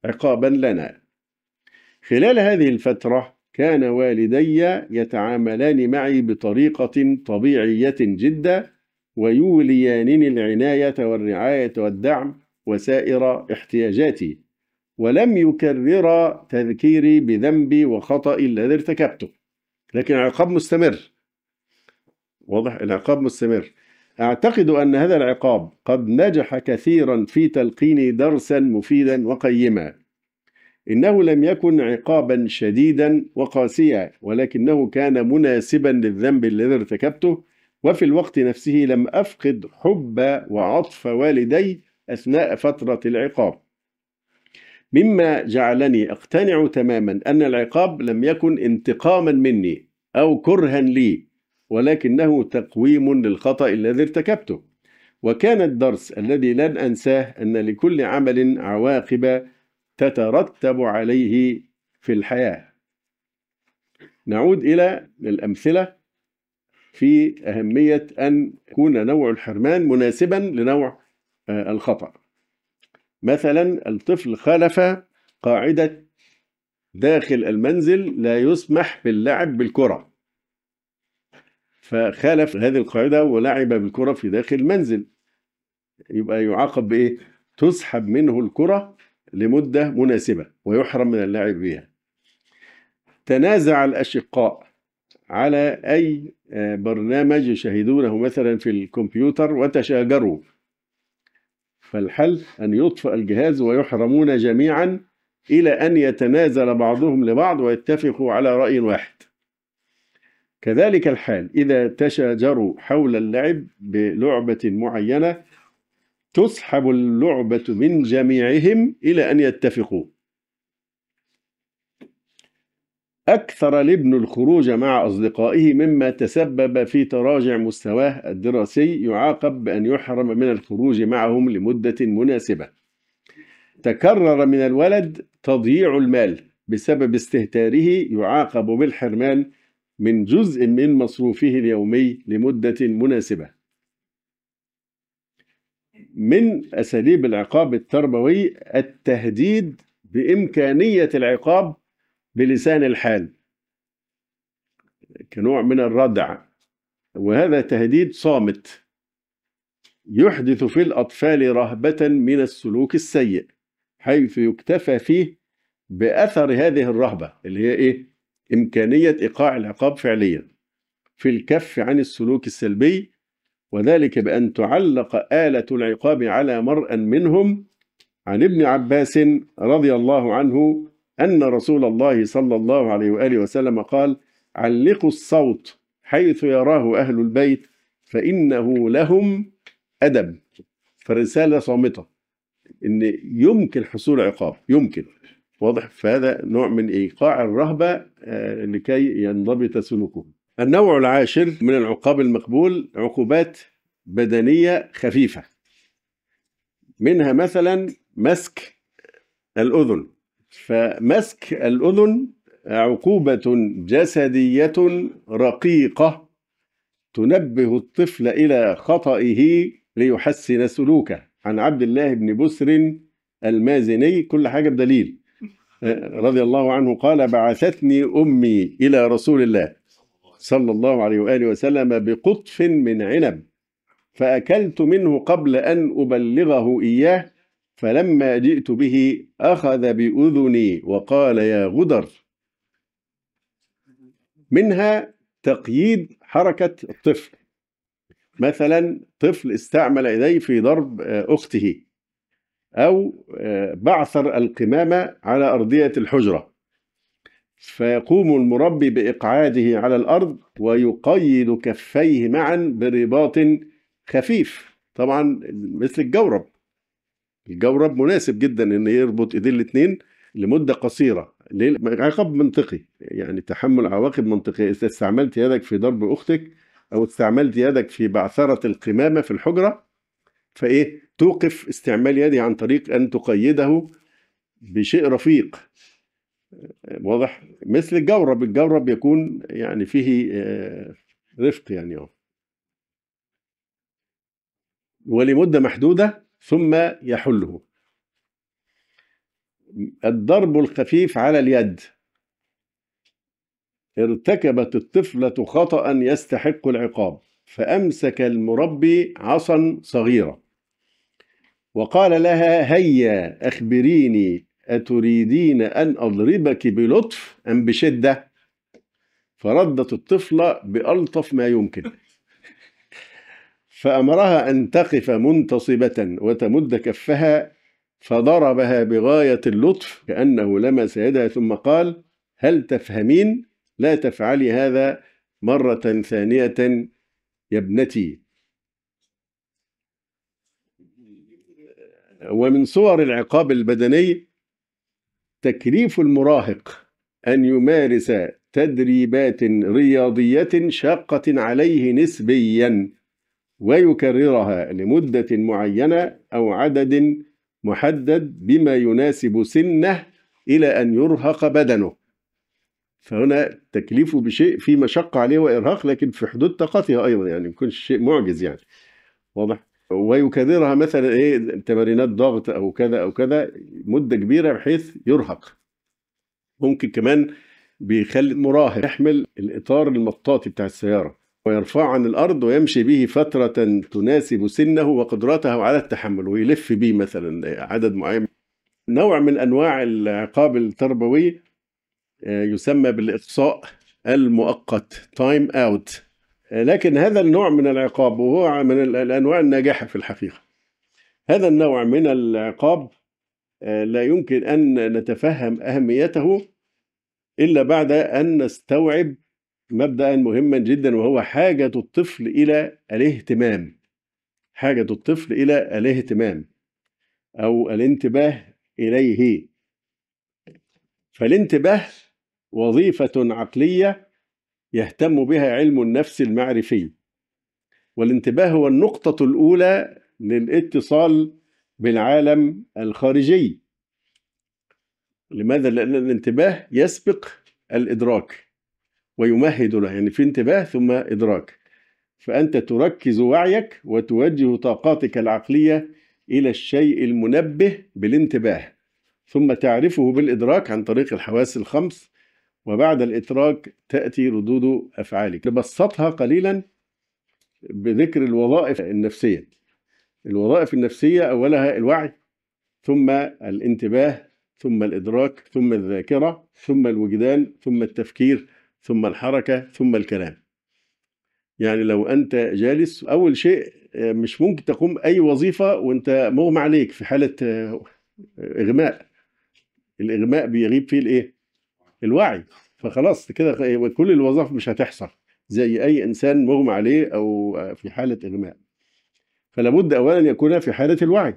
عقابا لنا. خلال هذه الفترة كان والدي يتعاملان معي بطريقة طبيعية جدا، ويوليانني العناية والرعاية والدعم وسائر احتياجاتي، ولم يكررا تذكيري بذنبي وخطئي الذي ارتكبته. لكن العقاب مستمر، واضح، العقاب مستمر. أعتقد أن هذا العقاب قد نجح كثيرا في تلقيني درسا مفيدا وقيما. إنه لم يكن عقابا شديدا وقاسيا، ولكنه كان مناسبا للذنب الذي ارتكبته، وفي الوقت نفسه لم أفقد حب وعطف والدي أثناء فترة العقاب، مما جعلني أقتنع تماما أن العقاب لم يكن انتقاما مني أو كرها لي، ولكنه تقويم للخطأ الذي ارتكبته. وكان الدرس الذي لن أنساه أن لكل عمل عواقب تترتب عليه في الحياة. نعود إلى الأمثلة في أهمية أن يكون نوع الحرمان مناسبا لنوع الخطأ. مثلا الطفل خالف قاعدة داخل المنزل لا يسمح باللعب بالكرة، فخالف هذه القاعدة ولعب بالكرة في داخل المنزل، يبقى يعاقب بإيه؟ تسحب منه الكرة لمدة مناسبة ويحرم من اللعب بها. تنازع الأشقاء على أي برنامج يشاهدونه مثلا في الكمبيوتر وتشاجروا، فالحل أن يطفأ الجهاز ويحرمون جميعا إلى أن يتنازل بعضهم لبعض ويتفقوا على رأي واحد. كذلك الحال إذا تشاجروا حول اللعب بلعبة معينة، تسحب اللعبة من جميعهم إلى أن يتفقوا. أكثر الابن الخروج مع أصدقائه مما تسبب في تراجع مستواه الدراسي، يعاقب بأن يحرم من الخروج معهم لمدة مناسبة. تكرر من الولد تضييع المال بسبب استهتاره، يعاقب بالحرمان من جزء من مصروفه اليومي لمدة مناسبة. من أساليب العقاب التربوي التهديد بإمكانية العقاب بلسان الحال كنوع من الردع، وهذا تهديد صامت يحدث في الأطفال رهبة من السلوك السيء، حيث يكتفى فيه بأثر هذه الرهبة اللي هي إيه؟ إمكانية إيقاع العقاب فعليا في الكف عن السلوك السلبي، وذلك بأن تعلق آلة العقاب على مرء منهم. عن ابن عباس رضي الله عنه أن رسول الله صلى الله عليه وآله وسلم قال: علقوا الصوت حيث يراه أهل البيت فإنه لهم أدب. فالرسالة صامتة إن يمكن حصول عقاب، يمكن، واضح، فهذا نوع من إيقاع الرهبة لكي ينضبط سلوكه. النوع العاشر من العقاب المقبول عقوبات بدنية خفيفة، منها مثلا مسك الأذن. فمسك الأذن عقوبة جسدية رقيقة تنبه الطفل إلى خطئه ليحسن سلوكه. عن عبد الله بن بسر المازني، كل حاجة بدليل، رضي الله عنه قال: بعثتني أمي إلى رسول الله صلى الله عليه وآله وسلم بقطف من عنب، فأكلت منه قبل أن أبلغه إياه، فلما جئت به أخذ بأذني وقال: يا غدر. منها تقييد حركة الطفل، مثلا طفل استعمل يديه في ضرب أخته، أو بعثر القمامة على أرضية الحجرة، فيقوم المربي بإقعاده على الأرض ويقيد كفيه معا برباط خفيف، طبعا مثل الجورب. الجورب مناسب جدا ان يربط ايدين الاثنين لمده قصيره، عقاب منطقي، يعني تحمل عواقب منطقيه. اذا استعملت يدك في ضرب اختك او استعملت يدك في بعثره القمامه في الحجره، فايه؟ توقف استعمال يدي عن طريق ان تقيده بشيء رفيق، واضح، مثل الجورب. الجورب يكون يعني فيه رفق يعني، ولمده محدوده ثم يحله. الضرب الخفيف على اليد. ارتكبت الطفلة خطأ يستحق العقاب، فأمسك المربي عصا صغيرة وقال لها: هيا أخبريني، أتريدين أن أضربك بلطف أم بشدة؟ فردت الطفلة بألطف ما يمكن، فأمرها أن تقف منتصبة وتمد كفها، فضربها بغاية اللطف كأنه لمس يدها، ثم قال: هل تفهمين؟ لا تفعلي هذا مرة ثانية يا ابنتي. ومن صور العقاب البدني تكليف المراهق أن يمارس تدريبات رياضية شاقة عليه نسبيا ويكررها لمدة معينة أو عدد محدد بما يناسب سنه إلى أن يرهق بدنه. فهنا تكليفه بشيء في مشقة عليه وإرهاق، لكن في حدود طاقته أيضا، يعني ما يكونش شيء معجز يعني. واضح؟ ويكررها مثلا تمارينات ضغط أو كذا أو كذا مدة كبيرة بحيث يرهق. ممكن كمان بيخلي المراهق يحمل الإطار المطاطي بتاع السيارة ويرفعه عن الأرض ويمشي به فترة تناسب سنه وقدرته على التحمل، ويلف به مثلا عدد معين. نوع من أنواع العقاب التربوي يسمى بالإقصاء المؤقت، تايم أوت. لكن هذا النوع من العقاب وهو من الأنواع الناجحة في الحقيقة. هذا النوع من العقاب لا يمكن أن نتفهم أهميته إلا بعد أن نستوعب مبدأ مهما جدا، وهو حاجة الطفل إلى الاهتمام. حاجة الطفل إلى الاهتمام أو الانتباه إليه. فالانتباه وظيفة عقلية يهتم بها علم النفس المعرفي، والانتباه هو النقطة الأولى للاتصال بالعالم الخارجي. لماذا؟ لأن الانتباه يسبق الإدراك ويمهد له، يعني في انتباه ثم إدراك. فأنت تركز وعيك وتوجه طاقاتك العقلية إلى الشيء المنبه بالانتباه، ثم تعرفه بالإدراك عن طريق الحواس الخمس، وبعد الإدراك تأتي ردود أفعالك. نبسطها قليلا بذكر الوظائف النفسية. الوظائف النفسية أولها الوعي، ثم الانتباه، ثم الإدراك، ثم الذاكرة، ثم الوجدان، ثم التفكير، ثم الحركة، ثم الكلام. يعني لو أنت جالس، أول شيء مش ممكن تقوم أي وظيفة وأنت مغمى عليك في حالة إغماء. الإغماء بيغيب فيه الإيه؟ الوعي. فخلاص كده كل الوظائف مش هتحصل زي أي إنسان مغمى عليه أو في حالة إغماء. فلا بد أولا يكون في حالة الوعي.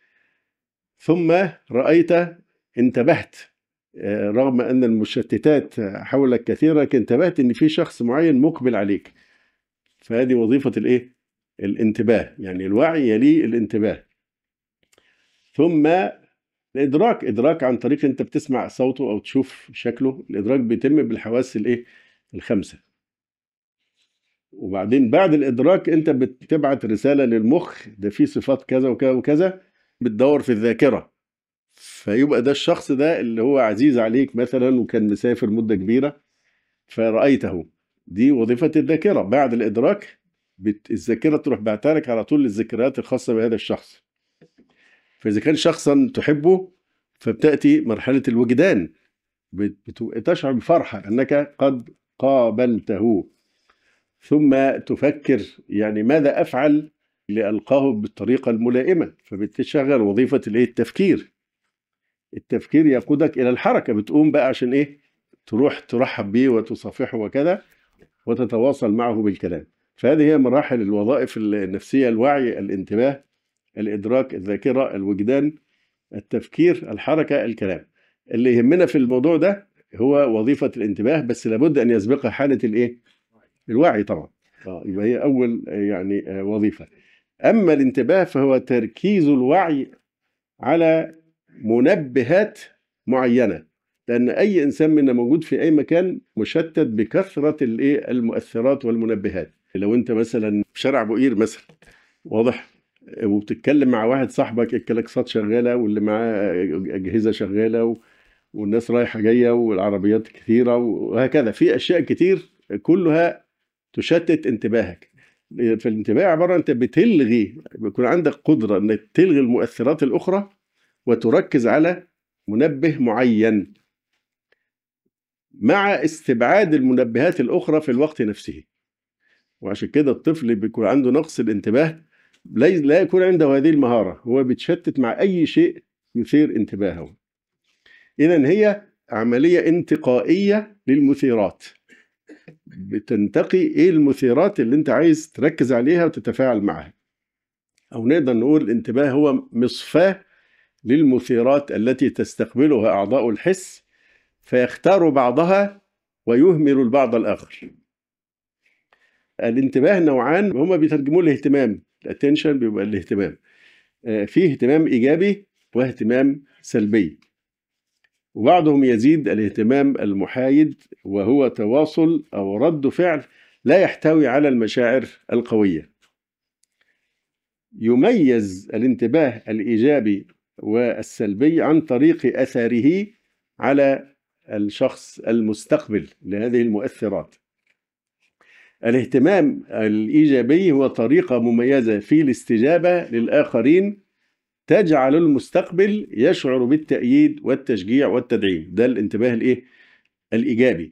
ثم رأيت، انتبهت، رغم أن المشتتات حولك كثيرة، لكن انتبهت أن في شخص معين مقبل عليك. فهذه وظيفة الإيه؟ الانتباه، يعني الوعي يلي الانتباه. ثم الإدراك، إدراك عن طريق أنت بتسمع صوته أو تشوف شكله. الإدراك بيتم بالحواس الإيه؟ الخمسة. وبعدين بعد الإدراك أنت بتبعت رسالة للمخ، ده فيه صفات كذا وكذا وكذا، بتدور في الذاكرة. فيبقى ده الشخص ده اللي هو عزيز عليك مثلا وكان مسافر مدة كبيرة فرأيته. دي وظيفة الذاكرة. بعد الإدراك الذاكرة تروح بعتها لك على طول للذكريات الخاصة بهذا الشخص. فإذا كان شخصا تحبه فبتأتي مرحلة الوجدان، تشعر بفرحة أنك قد قابلته. ثم تفكر يعني ماذا أفعل لألقاه بالطريقة الملائمة، فبتشغل وظيفة التفكير. التفكير يقودك إلى الحركة، بتقوم بقى عشان إيه؟ تروح ترحب بيه وتصافحه وكذا وتتواصل معه بالكلام. فهذه هي مراحل الوظائف النفسية: الوعي، الانتباه، الإدراك، الذاكرة، الوجدان، التفكير، الحركة، الكلام. اللي يهمنا في الموضوع ده هو وظيفة الانتباه، بس لابد أن يسبقها حالة الإيه؟ الوعي طبعا. يبقى هي أول يعني وظيفة. أما الانتباه فهو تركيز الوعي على منبهات معينة، لأن أي إنسان منا موجود في أي مكان مشتت بكثرة المؤثرات والمنبهات. لو أنت مثلا في شارع بؤير مثلا، واضح، وبتتكلم مع واحد صاحبك الكلاكسات شغالة واللي معاه أجهزة شغالة والناس رايحة جاية والعربيات كثيرة وهكذا، في أشياء كتير كلها تشتت انتباهك. فالانتباه عبارة أنت بتلغي، بيكون عندك قدرة أنك تلغي المؤثرات الأخرى وتركز على منبه معين مع استبعاد المنبهات الأخرى في الوقت نفسه. وعشان كده الطفل بيكون عنده نقص الانتباه لا يكون عنده هذه المهارة، هو بيتشتت مع أي شيء يثير انتباهه. إذن هي عملية انتقائية للمثيرات، بتنتقي إيه المثيرات اللي أنت عايز تركز عليها وتتفاعل معها. أو نقدر نقول الانتباه هو مصفاة للمثيرات التي تستقبلها أعضاء الحس، فيختار بعضها ويهمل البعض الآخر. الانتباه نوعان هما بيترجموه الاهتمام، الاتنشن بيبقى الاهتمام، فيه اهتمام إيجابي واهتمام سلبي، وبعضهم يزيد الاهتمام المحايد وهو تواصل أو رد فعل لا يحتوي على المشاعر القوية. يميز الانتباه الإيجابي والسلبي عن طريق أثره على الشخص المستقبل لهذه المؤثرات. الاهتمام الإيجابي هو طريقة مميزة في الاستجابة للآخرين تجعل المستقبل يشعر بالتأييد والتشجيع والتدعيم. ده الانتباه الإيجابي.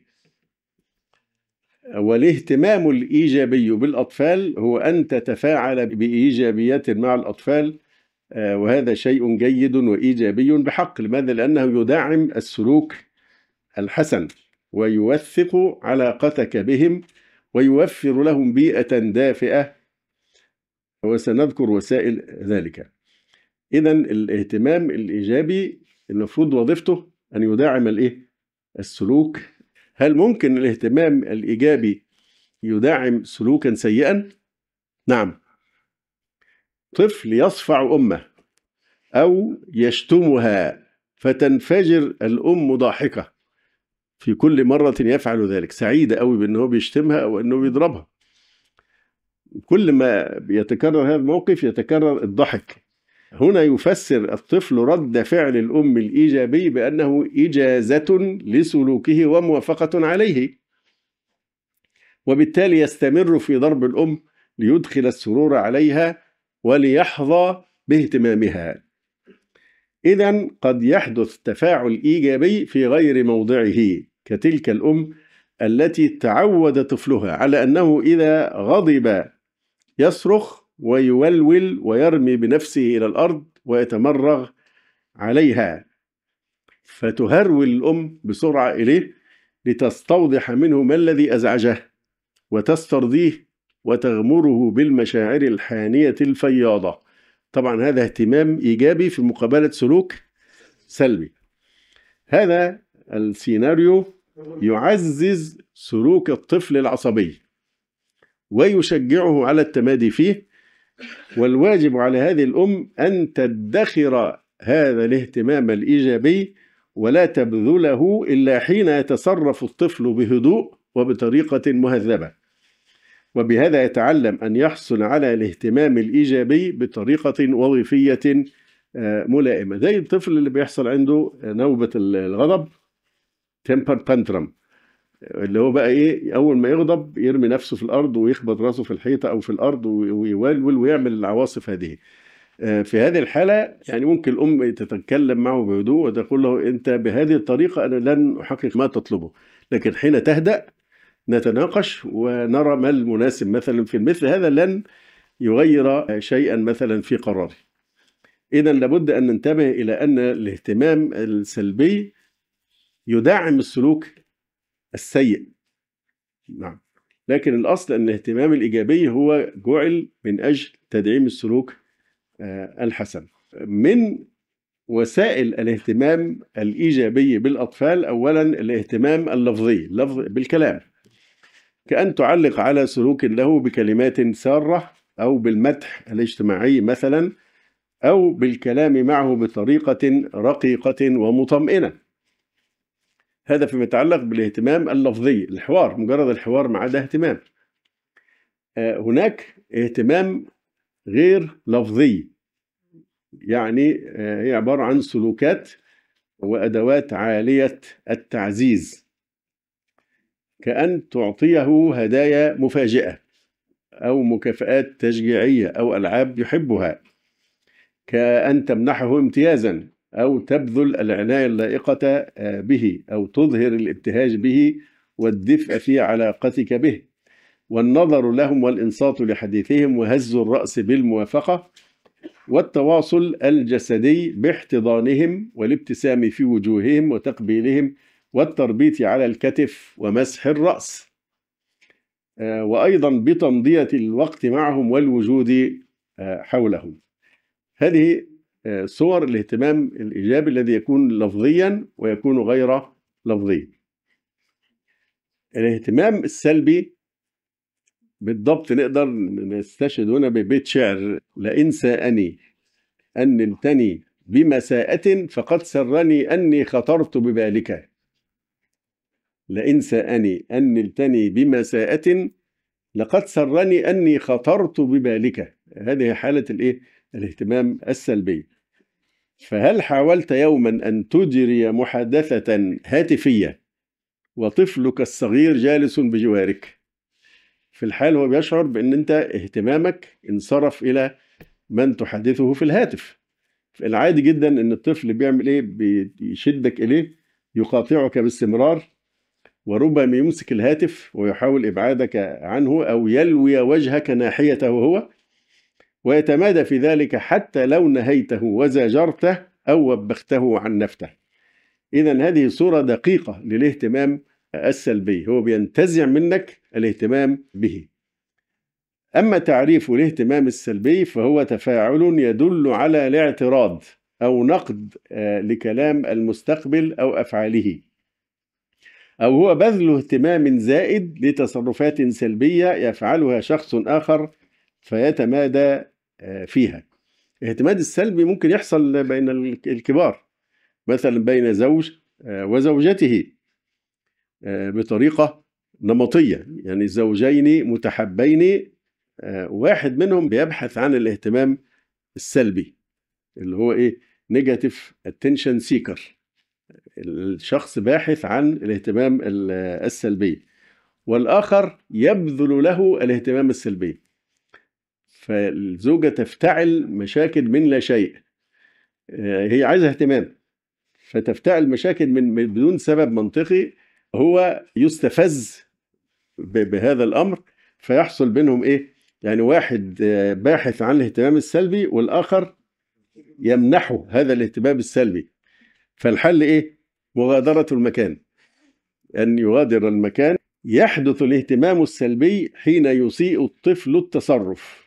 والاهتمام الإيجابي بالأطفال هو أن تتفاعل بإيجابية مع الأطفال، وهذا شيء جيد وإيجابي بحق. لماذا؟ لأنه يدعم السلوك الحسن ويوثق علاقتك بهم ويوفر لهم بيئة دافئة، وسنذكر وسائل ذلك. إذن الاهتمام الإيجابي المفروض وظيفته أن يدعم السلوك. هل ممكن الاهتمام الإيجابي يدعم سلوكا سيئا؟ نعم. طفل يصفع أمه أو يشتمها فتنفجر الأم ضاحكة في كل مرة يفعل ذلك، سعيدة أوي بأنه بيشتمها أو أنه بيضربها. كل ما يتكرر هذا الموقف يتكرر الضحك. هنا يفسر الطفل رد فعل الأم الإيجابي بأنه إجازة لسلوكه وموافقة عليه، وبالتالي يستمر في ضرب الأم ليدخل السرور عليها وليحظى باهتمامها. إذن قد يحدث تفاعل إيجابي في غير موضعه، كتلك الأم التي تعود طفلها على أنه إذا غضب يصرخ ويولول ويرمي بنفسه إلى الأرض ويتمرغ عليها، فتهرول الأم بسرعة إليه لتستوضح منه ما الذي أزعجه وتسترضيه وتغمره بالمشاعر الحانية الفياضة. طبعا هذا اهتمام إيجابي في مقابلة سلوك سلبي. هذا السيناريو يعزز سلوك الطفل العصبي ويشجعه على التمادي فيه، والواجب على هذه الأم أن تدخر هذا الاهتمام الإيجابي ولا تبذله إلا حين يتصرف الطفل بهدوء وبطريقة مهذبة، وبهذا يتعلم أن يحصل على الاهتمام الإيجابي بطريقة وظيفية ملائمة. زي الطفل اللي بيحصل عنده نوبة الغضب، temper tantrum، اللي هو بقى أول ما يغضب يرمي نفسه في الأرض ويخبط راسه في الحيطة أو في الأرض ويولول ويعمل العواصف هذه. في هذه الحالة يعني ممكن الأم تتكلم معه بهدوء وتقول له أنت بهذه الطريقة أنا لن أحقق ما تطلبه، لكن حين تهدأ نتناقش ونرى ما المناسب مثلا في مثل هذا، لن يغير شيئا مثلا في قراره. إذا لابد أن ننتبه إلى أن الاهتمام السلبي يدعم السلوك السيء. نعم. لكن الأصل أن الاهتمام الإيجابي هو جعل من أجل تدعيم السلوك الحسن. من وسائل الاهتمام الإيجابي بالأطفال أولا الاهتمام اللفظي، لفظ بالكلام، كأن تعلق على سلوك له بكلمات سارة أو بالمدح الاجتماعي مثلا، أو بالكلام معه بطريقة رقيقة ومطمئنة. هذا فيما يتعلق بالاهتمام اللفظي، الحوار، مجرد الحوار مع ده اهتمام. هناك اهتمام غير لفظي، يعني هي عبارة عن سلوكات وأدوات عالية التعزيز، كأن تعطيه هدايا مفاجئة أو مكافآت تشجيعية أو ألعاب يحبها، كأن تمنحه امتيازا أو تبذل العناية اللائقة به أو تظهر الابتهاج به والدفء في علاقتك به، والنظر لهم والإنصات لحديثهم وهز الرأس بالموافقة، والتواصل الجسدي باحتضانهم والابتسام في وجوههم وتقبيلهم والتربيط على الكتف ومسح الرأس، وأيضا بتمضية الوقت معهم والوجود حولهم. هذه صور الاهتمام الإيجابي الذي يكون لفظيا ويكون غير لفظي. الاهتمام السلبي بالضبط نقدر نستشهد هنا ببيت شعر: لئن ساءني أن نلتني بمساءة فقد سرني أني خطرت ببالك. لئن ساءني أن نلتني بمساءة لقد سرني أني خطرت ببالك. هذه حالة الاهتمام السلبي. فهل حاولت يوما أن تجري محادثة هاتفية وطفلك الصغير جالس بجوارك؟ في الحال هو بيشعر بأن أنت اهتمامك انصرف إلى من تحدثه في الهاتف. العادي جدا أن الطفل بيعمل إيه؟ بيشدك إليه، يقاطعك باستمرار، وربما يمسك الهاتف ويحاول إبعادك عنه أو يلوي وجهك ناحيته هو، ويتمادى في ذلك حتى لو نهيته وزاجرته أو وبخته عنفته. إذن هذه صورة دقيقة للاهتمام السلبي، هو بينتزع منك الاهتمام به. أما تعريف الاهتمام السلبي فهو تفاعل يدل على الاعتراض أو نقد لكلام المستقبل أو أفعاله، أو هو بذل اهتمام زائد لتصرفات سلبية يفعلها شخص آخر فيتمادى فيها. الاهتمام السلبي ممكن يحصل بين الكبار، مثلا بين زوج وزوجته بطريقة نمطية، يعني زوجين متحبين واحد منهم بيبحث عن الاهتمام السلبي اللي هو ايه؟ نيجاتيف اتنشن سيكر، الشخص باحث عن الاهتمام السلبي، والآخر يبذل له الاهتمام السلبي. فالزوجة تفتعل مشاكل من لا شيء، هي عايزة اهتمام، فتفتعل مشاكل من بدون سبب منطقي، هو يستفز بهذا الأمر، فيحصل بينهم إيه؟ يعني واحد باحث عن الاهتمام السلبي والآخر يمنحه هذا الاهتمام السلبي. فالحل إيه؟ مغادرة المكان، أن يغادر المكان. يحدث الاهتمام السلبي حين يسيء الطفل التصرف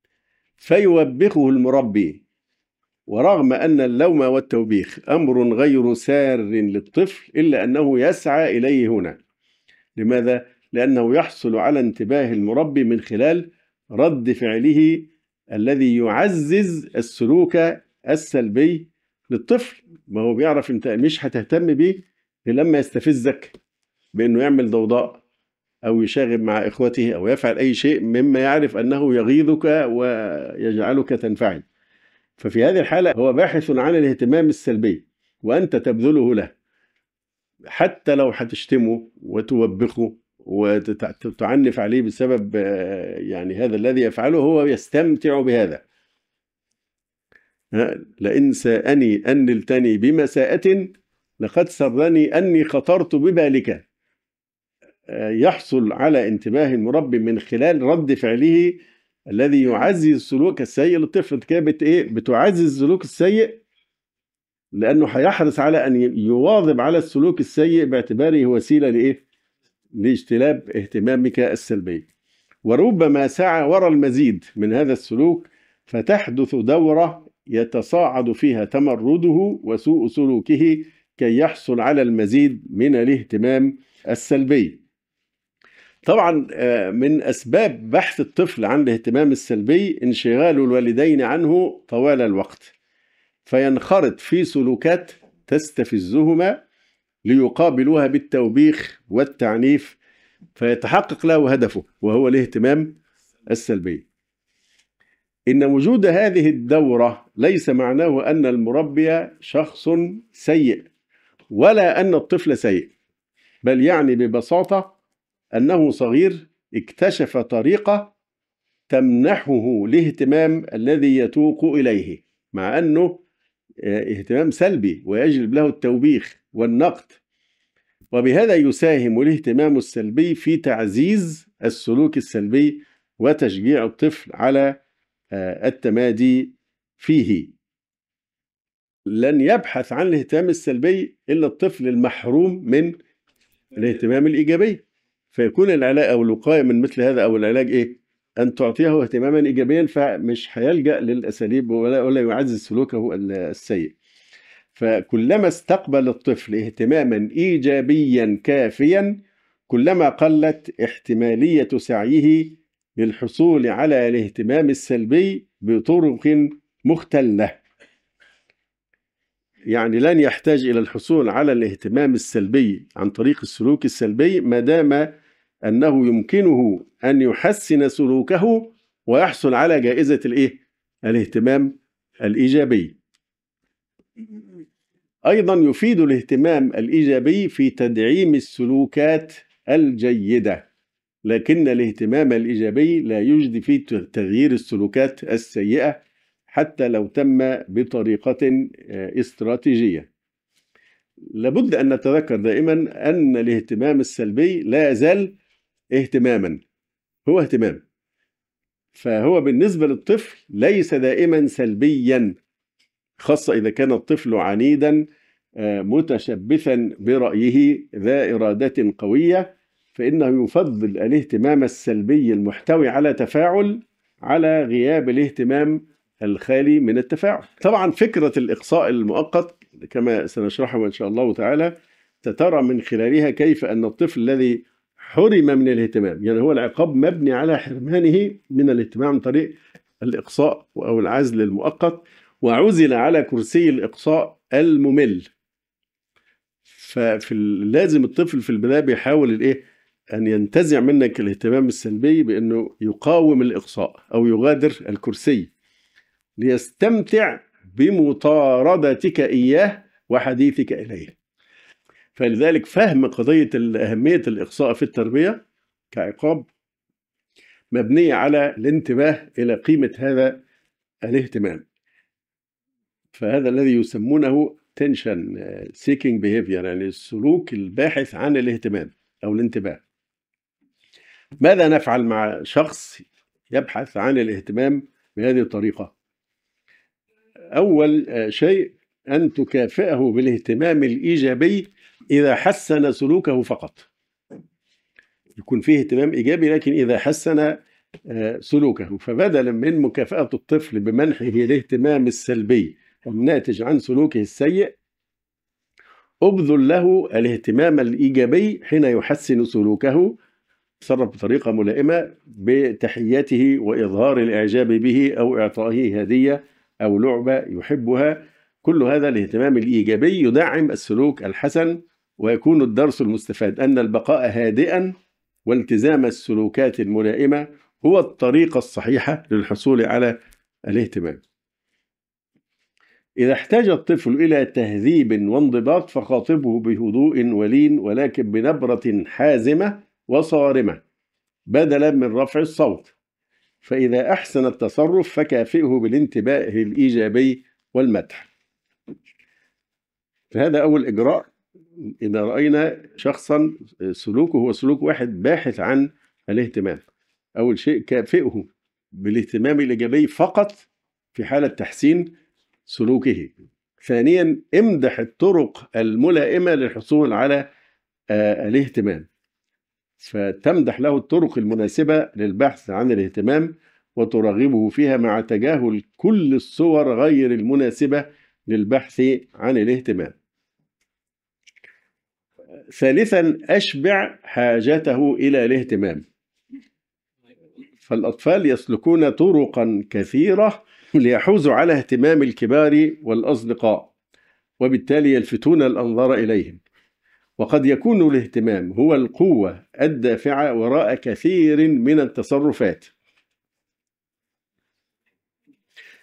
فيوبخه المربي، ورغم أن اللوم والتوبيخ أمر غير سار للطفل إلا أنه يسعى إليه هنا. لماذا؟ لأنه يحصل على انتباه المربي من خلال رد فعله الذي يعزز السلوك السلبي للطفل. ما هو بيعرف أنت مش هتهتم بيه لما يستفزك بأنه يعمل ضوضاء أو يشاغب مع إخوته أو يفعل أي شيء مما يعرف أنه يغيظك ويجعلك تنفعل. ففي هذه الحالة هو باحث عن الاهتمام السلبي وأنت تبذله له، حتى لو هتشتمه وتوبخه وتعنف عليه بسبب يعني هذا الذي يفعله، هو يستمتع بهذا. لئن ساءني أن نلتني بمساءة لقد سرني أني خطرت ببالك. يحصل على انتباه المربي من خلال رد فعله الذي يعزز السلوك السيء للطفل. كانت بتعزز السلوك السيء لأنه هيحرص على أن يواظب على السلوك السيء باعتباره وسيلة لاجتلاب اهتمامك السلبي. وربما سعى وراء المزيد من هذا السلوك فتحدث دورة يتصاعد فيها تمرده وسوء سلوكه كي يحصل على المزيد من الاهتمام السلبي. طبعا من أسباب بحث الطفل عن الاهتمام السلبي انشغال الوالدين عنه طوال الوقت، فينخرط في سلوكات تستفزهما ليقابلوها بالتوبيخ والتعنيف، فيتحقق له هدفه وهو الاهتمام السلبي. إن وجود هذه الدورة ليس معناه أن المربي شخص سيء ولا أن الطفل سيء، بل يعني ببساطة أنه صغير اكتشف طريقة تمنحه الاهتمام الذي يتوق إليه، مع أنه اهتمام سلبي ويجلب له التوبيخ والنقد، وبهذا يساهم الاهتمام السلبي في تعزيز السلوك السلبي وتشجيع الطفل على التمادي فيه. لن يبحث عن الاهتمام السلبي إلا الطفل المحروم من الاهتمام الإيجابي، فيكون العلاج أو الوقاية من مثل هذا أو العلاج إيه؟ أن تعطيه اهتماما إيجابيا، فمش هيلجأ للأساليب ولا يعزز سلوكه السيء. فكلما استقبل الطفل اهتماما إيجابيا كافيا كلما قلت احتمالية سعيه للحصول على الاهتمام السلبي بطرق مختلة. يعني لن يحتاج إلى الحصول على الاهتمام السلبي عن طريق السلوك السلبي ما دام أنه يمكنه أن يحسن سلوكه ويحصل على جائزة الاهتمام الإيجابي. أيضا يفيد الاهتمام الإيجابي في تدعيم السلوكات الجيدة، لكن الاهتمام الإيجابي لا يجدي في تغيير السلوكات السيئة حتى لو تم بطريقة استراتيجية. لابد أن نتذكر دائما أن الاهتمام السلبي لا يزال اهتماما، هو اهتمام، فهو بالنسبة للطفل ليس دائما سلبيا، خاصة إذا كان الطفل عنيدا متشبثا برأيه ذا إرادة قوية، فإنه يفضل الاهتمام السلبي المحتوي على تفاعل على غياب الاهتمام الخالي من التفاعل. طبعا فكرة الإقصاء المؤقت كما سنشرحه إن شاء الله تعالى سترى من خلالها كيف أن الطفل الذي حرم من الاهتمام، يعني هو العقاب مبني على حرمانه من الاهتمام عن طريق الإقصاء أو العزل المؤقت، وعزل على كرسي الإقصاء الممل. فلازم الطفل في البداية بيحاول أن ينتزع منك الاهتمام السلبي بأنه يقاوم الإقصاء أو يغادر الكرسي ليستمتع بمطاردتك إياه وحديثك إليه. فلذلك فهم قضية أهمية الإقصاء في التربية كعقاب مبنية على الانتباه إلى قيمة هذا الاهتمام. فهذا الذي يسمونه tension seeking behavior، يعني السلوك الباحث عن الاهتمام أو الانتباه. ماذا نفعل مع شخص يبحث عن الاهتمام بهذه الطريقة؟ أول شيء أن تكافئه بالاهتمام الإيجابي إذا حسن سلوكه فقط. يكون فيه اهتمام إيجابي لكن إذا حسن سلوكه، فبدلا من مكافأة الطفل بمنحه الاهتمام السلبي الناتج عن سلوكه السيء، أبذل له الاهتمام الإيجابي حين يحسن سلوكه، تصرف بطريقة ملائمة بتحيته وإظهار الإعجاب به أو إعطائه هدية أو لعبة يحبها. كل هذا الاهتمام الإيجابي يدعم السلوك الحسن، ويكون الدرس المستفاد أن البقاء هادئا والتزام السلوكات الملائمة هو الطريقة الصحيحة للحصول على الاهتمام. إذا احتاج الطفل إلى تهذيب وانضباط فخاطبه بهدوء ولين ولكن بنبرة حازمة وصارمة بدلا من رفع الصوت. فإذا أحسن التصرف فكافئه بالانتباه الإيجابي والمدح. فهذا أول إجراء. إذا رأينا شخصا سلوكه هو سلوك واحد باحث عن الاهتمام، أول شيء كافئه بالاهتمام الإيجابي فقط في حالة تحسين سلوكه. ثانيا امدح الطرق الملائمة للحصول على الاهتمام، فتمدح له الطرق المناسبة للبحث عن الاهتمام وترغبه فيها مع تجاهل كل الصور غير المناسبة للبحث عن الاهتمام. ثالثا أشبع حاجته إلى الاهتمام. فالأطفال يسلكون طرقا كثيرة ليحوزوا على اهتمام الكبار والأصدقاء، وبالتالي يلفتون الأنظار إليهم، وقد يكون الاهتمام هو القوة الدافعة وراء كثير من التصرفات.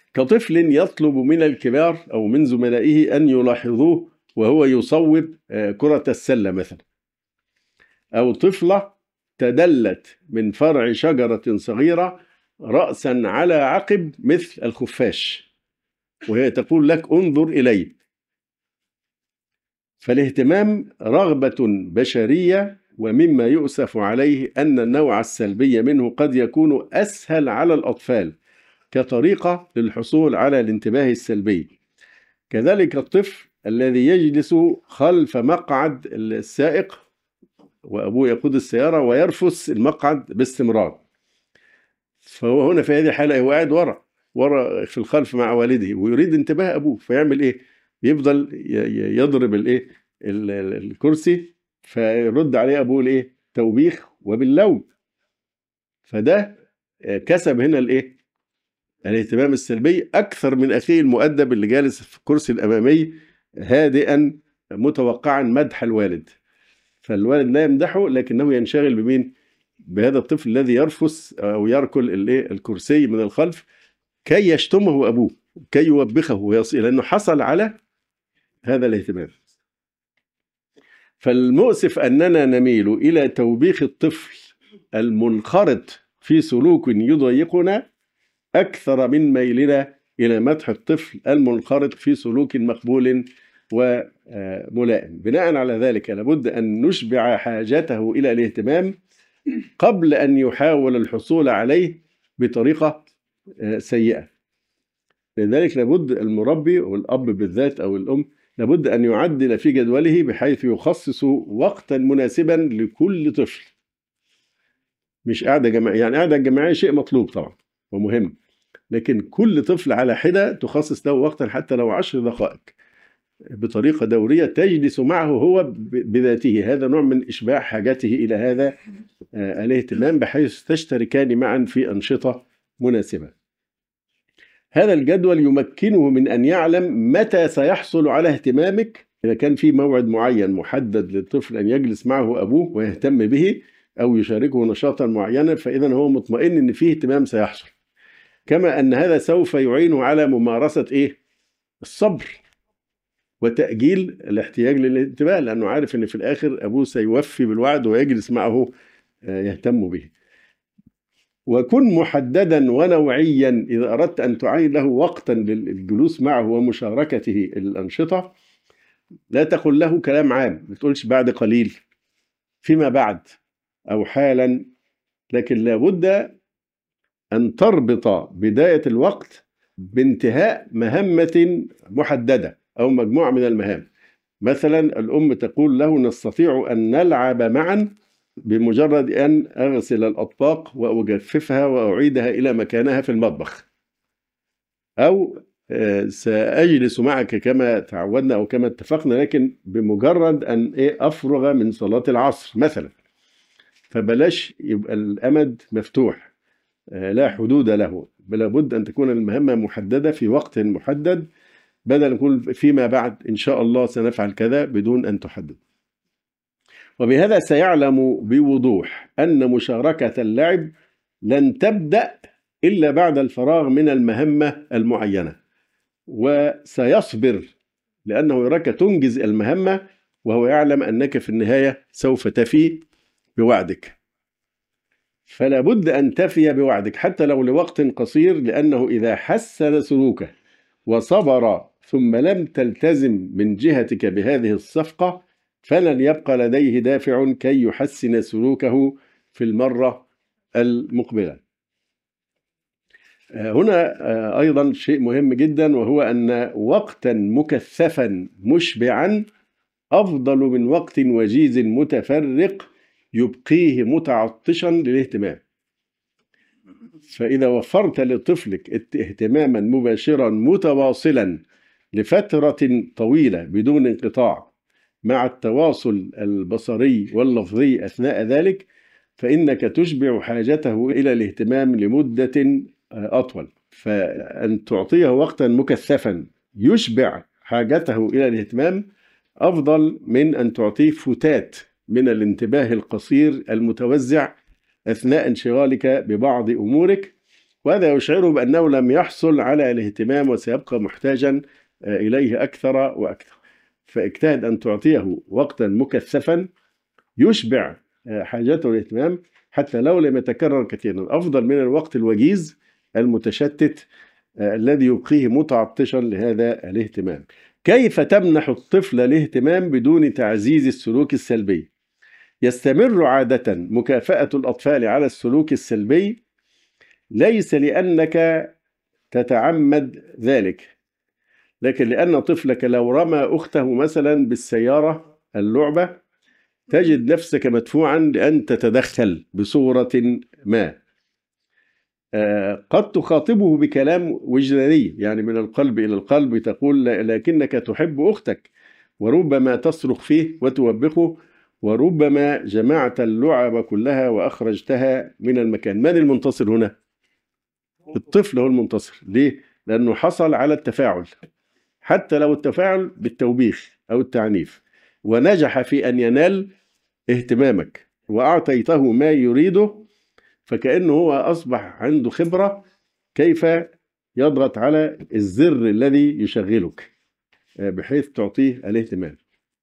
كطفل يطلب من الكبار أو من زملائه أن يلاحظوه وهو يصوب كرة السلة مثلا، أو طفلة تدلت من فرع شجرة صغيرة رأسا على عقب مثل الخفاش وهي تقول لك انظر إلي. فالاهتمام رغبة بشرية، ومما يؤسف عليه أن النوع السلبي منه قد يكون أسهل على الأطفال كطريقة للحصول على الانتباه السلبي. كذلك الطفل الذي يجلس خلف مقعد السائق وأبوه يقود السيارة ويرفس المقعد باستمرار، فهو هنا في هذه الحالة هو قاعد ورا في الخلف مع والده ويريد انتباه أبوه، فيعمل إيه؟ يفضل يضرب الكرسي، فيرد عليه أبوه الإيه؟ توبيخ وباللوم. فده كسب هنا الإيه؟ الاهتمام السلبي أكثر من أخيه المؤدب اللي جالس في الكرسي الأمامي هادئا متوقعا مدح الوالد. فالوالد لا يمدحه لكنه ينشغل بمين؟ بهذا الطفل الذي يرفس أو يركل الكرسي من الخلف كي يشتمه أبوه، كي يوبخه ويصل، لأنه حصل على هذا الاهتمام. فالمؤسف أننا نميل إلى توبيخ الطفل المنخرط في سلوك يضايقنا أكثر من ميلنا إلى مدح الطفل المنخرط في سلوك مقبول وملائم. بناء على ذلك لابد أن نشبع حاجته إلى الاهتمام قبل أن يحاول الحصول عليه بطريقة سيئة. لذلك لابد المربي والأب بالذات أو الأم لابد أن يعدل في جدوله بحيث يخصص وقتا مناسبا لكل طفل. مش قاعدة جماعية، يعني قاعدة جماعية شيء مطلوب طبعا ومهم، لكن كل طفل على حدة تخصص له وقتا حتى لو 10 دقائق بطريقة دورية تجلس معه هو بذاته. هذا نوع من إشباع حاجته إلى هذا الاهتمام بحيث تشتركان معا في أنشطة مناسبة. هذا الجدول يمكنه من أن يعلم متى سيحصل على اهتمامك. إذا كان في موعد معين محدد للطفل أن يجلس معه أبوه ويهتم به أو يشاركه نشاطا معينا، فإذا هو مطمئن أن فيه اهتمام سيحصل. كما أن هذا سوف يعينه على ممارسة الصبر وتأجيل الاحتياج للانتباه، لأنه عارف أن في الآخر أبوه سيوفي بالوعد ويجلس معه يهتم به. وكن محددا ونوعيا إذا أردت أن تعين له وقتا للجلوس معه ومشاركته الأنشطة. لا تقل له كلام عام، ما تقولش بعد قليل، فيما بعد، أو حالا، لكن لابد أن تربط بداية الوقت بانتهاء مهمة محددة أو مجموعة من المهام. مثلا الأم تقول له نستطيع أن نلعب معا بمجرد أن أغسل الأطباق وأجففها وأعيدها إلى مكانها في المطبخ، أو سأجلس معك كما تعودنا أو كما اتفقنا لكن بمجرد أن أفرغ من صلاة العصر مثلا. فبلاش يبقى الأمد مفتوح لا حدود له، بل بد أن تكون المهمة محددة في وقت محدد، بدل نقول فيما بعد إن شاء الله سنفعل كذا بدون أن تحدد. وبهذا سيعلم بوضوح أن مشاركة اللعب لن تبدأ إلا بعد الفراغ من المهمة المعينة، وسيصبر لأنه يراك تنجز المهمة وهو يعلم أنك في النهاية سوف تفي بوعدك. فلا بد أن تفي بوعدك حتى لو لوقت قصير، لأنه إذا حسن سلوكه وصبر ثم لم تلتزم من جهتك بهذه الصفقة فلن يبقى لديه دافع كي يحسن سلوكه في المرة المقبلة. هنا أيضا شيء مهم جدا، وهو أن وقتا مكثفا مشبعا أفضل من وقت وجيز متفرق يبقيه متعطشا للاهتمام. فإذا وفرت لطفلك اهتماما مباشرا متواصلا لفترة طويلة بدون انقطاع مع التواصل البصري واللفظي أثناء ذلك، فإنك تشبع حاجته إلى الاهتمام لمدة أطول. فأن تعطيه وقتا مكثفا يشبع حاجته إلى الاهتمام أفضل من أن تعطيه فتات من الانتباه القصير المتوزع أثناء انشغالك ببعض أمورك، وهذا يشعره بأنه لم يحصل على الاهتمام وسيبقى محتاجا إليه أكثر وأكثر. فاجتهد أن تعطيه وقتا مكثفا يشبع حاجته الاهتمام حتى لو لم يتكرر كثيرا، أفضل من الوقت الوجيز المتشتت الذي يبقيه متعطشا لهذا الاهتمام. كيف تمنح الطفل الاهتمام بدون تعزيز السلوك السلبي؟ يستمر عادة مكافأة الأطفال على السلوك السلبي ليس لأنك تتعمد ذلك، لكن لأن طفلك لو رمى أخته مثلا بالسيارة اللعبة تجد نفسك مدفوعا لأن تتدخل بصورة ما. قد تخاطبه بكلام وجداني، يعني من القلب إلى القلب، تقول لكنك تحب أختك، وربما تصرخ فيه وتوبخه، وربما جمعت اللعب كلها وأخرجتها من المكان. من المنتصر هنا؟ الطفل هو المنتصر. ليه؟ لأنه حصل على التفاعل، حتى لو التفاعل بالتوبيخ أو التعنيف، ونجح في أن ينال اهتمامك وأعطيته ما يريده، فكأنه هو أصبح عنده خبرة كيف يضغط على الزر الذي يشغلك بحيث تعطيه الاهتمام.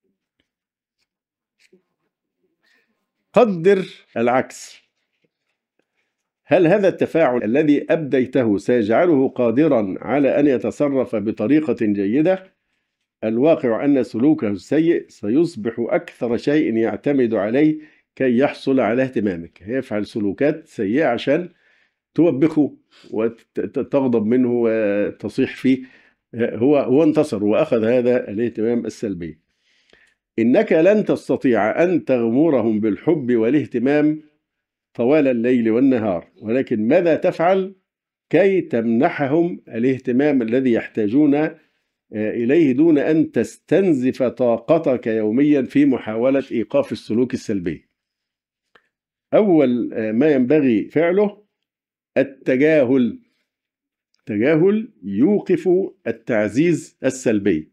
قدر العكس. هل هذا التفاعل الذي أبديته سيجعله قادرا على أن يتصرف بطريقة جيدة؟ الواقع أن سلوكه السيء سيصبح أكثر شيء يعتمد عليه كي يحصل على اهتمامك. يفعل سلوكات سيئة عشان توبخه وتغضب منه وتصيح فيه. هو انتصر وأخذ هذا الاهتمام السلبي. إنك لن تستطيع أن تغمرهم بالحب والاهتمام طوال الليل والنهار، ولكن ماذا تفعل كي تمنحهم الاهتمام الذي يحتاجون إليه دون أن تستنزف طاقتك يوميا في محاولة إيقاف السلوك السلبي؟ أول ما ينبغي فعله التجاهل. التجاهل يوقف التعزيز السلبي.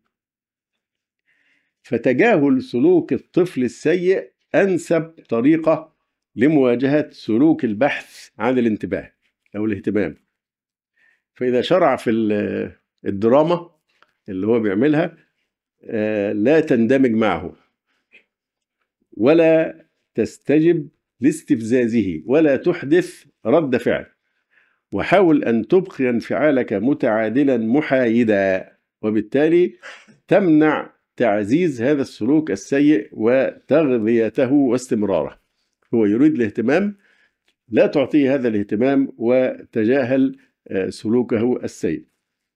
فتجاهل سلوك الطفل السيء أنسب طريقة لمواجهة سلوك البحث عن الانتباه أو الاهتمام. فإذا شرع في الدراما اللي هو بيعملها لا تندمج معه ولا تستجب لاستفزازه ولا تحدث رد فعل، وحاول أن تبقي انفعالك متعادلا محايدا، وبالتالي تمنع تعزيز هذا السلوك السيء وتغذيته واستمراره. هو يريد الاهتمام، لا تعطيه هذا الاهتمام وتجاهل سلوكه السيء.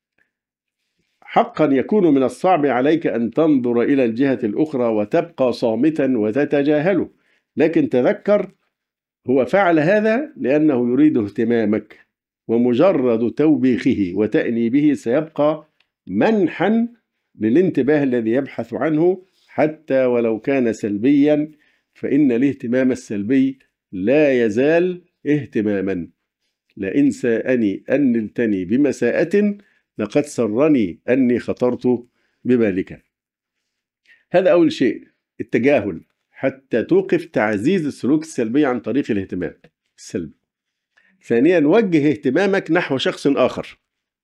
حقا يكون من الصعب عليك أن تنظر إلى الجهة الأخرى وتبقى صامتا وتتجاهله، لكن تذكر هو فعل هذا لأنه يريد اهتمامك، ومجرد توبيخه وتأنيبه سيبقى منحا للانتباه الذي يبحث عنه حتى ولو كان سلبيا، فإن الاهتمام السلبي لا يزال اهتماما. لئن ساءني أن نلتني بمساءة لقد سرني أني خطرت ببالك. هذا أول شيء، التجاهل حتى توقف تعزيز السلوك السلبي عن طريق الاهتمام السلبي. ثانيا، وجه اهتمامك نحو شخص آخر.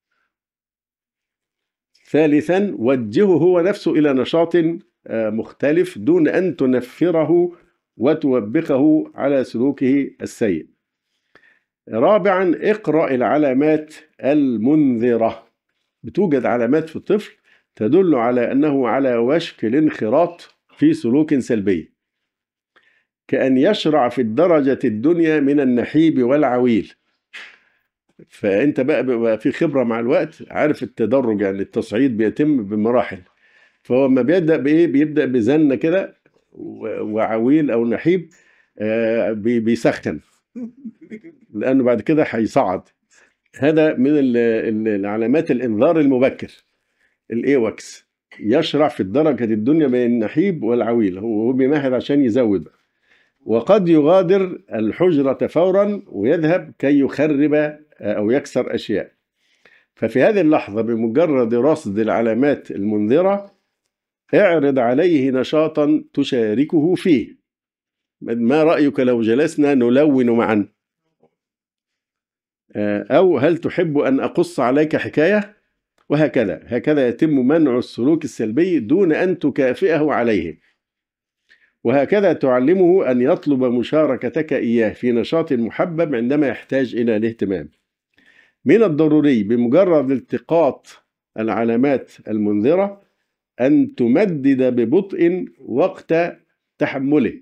ثالثا، وجهه هو نفسه إلى نشاط مختلف دون أن تنفره وتوبخه على سلوكه السيء. رابعا، اقرأ العلامات المنذرة. بتوجد علامات في الطفل تدل على أنه على وشك الانخراط في سلوك سلبي، كأن يشرع في الدرجة الدنيا من النحيب والعويل. فأنت بقى في خبرة مع الوقت، عارف التدرج، يعني التصعيد بيتم بمراحل. فهو ما بيبدأ بإيه؟ بيبدأ بزنة كده وعويل أو نحيب، بيسخن لأنه بعد كده هيصعد. هذا من العلامات الإنذار المبكر، الإيوكس. يشرع في الدرجة الدنيا بين النحيب والعويل، هو بيمهد عشان يزود. وقد يغادر الحجرة فورا ويذهب كي يخرب أو يكسر أشياء. ففي هذه اللحظة بمجرد رصد العلامات المنذرة اعرض عليه نشاطا تشاركه فيه. ما رأيك لو جلسنا نلون معا؟ أو هل تحب أن أقص عليك حكاية؟ هكذا يتم منع السلوك السلبي دون أن تكافئه عليه. وهكذا تعلمه أن يطلب مشاركتك إياه في نشاط محبب عندما يحتاج إلى الاهتمام. من الضروري بمجرد التقاط العلامات المنذرة أن تمدد ببطء وقت تحمله.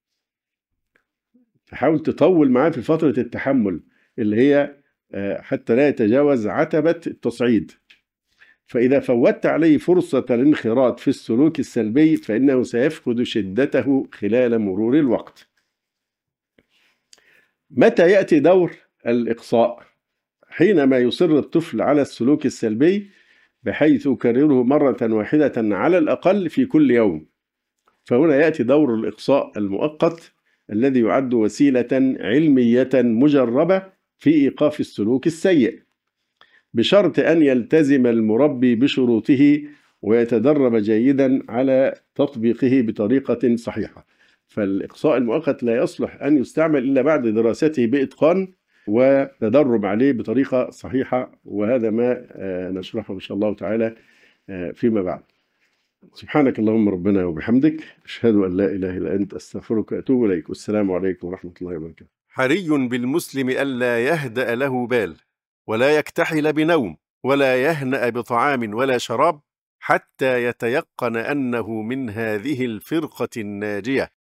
تحاول تطول معاه في فترة التحمل اللي هي حتى لا يتجاوز عتبة التصعيد. فإذا فوتت عليه فرصة الانخراط في السلوك السلبي فإنه سيفقد شدته خلال مرور الوقت. متى يأتي دور الإقصاء؟ حينما يصر الطفل على السلوك السلبي بحيث يكرره مرة واحدة على الأقل في كل يوم، فهنا يأتي دور الإقصاء المؤقت الذي يعد وسيلة علمية مجربة في إيقاف السلوك السيء، بشرط أن يلتزم المربي بشروطه ويتدرب جيدا على تطبيقه بطريقة صحيحة. فالإقصاء المؤقت لا يصلح أن يستعمل إلا بعد دراسته بإتقان وتدرب عليه بطريقة صحيحة، وهذا ما نشرحه إن شاء الله تعالى فيما بعد. سبحانك اللهم ربنا وبحمدك، أشهد أن لا إله إلا أنت، أستغفرك وأتوب إليك، والسلام عليكم ورحمة الله وبركاته. حري بالمسلم ألا يهدأ له بال، ولا يكتحل بنوم، ولا يهنأ بطعام ولا شراب، حتى يتيقن أنه من هذه الفرقة الناجية.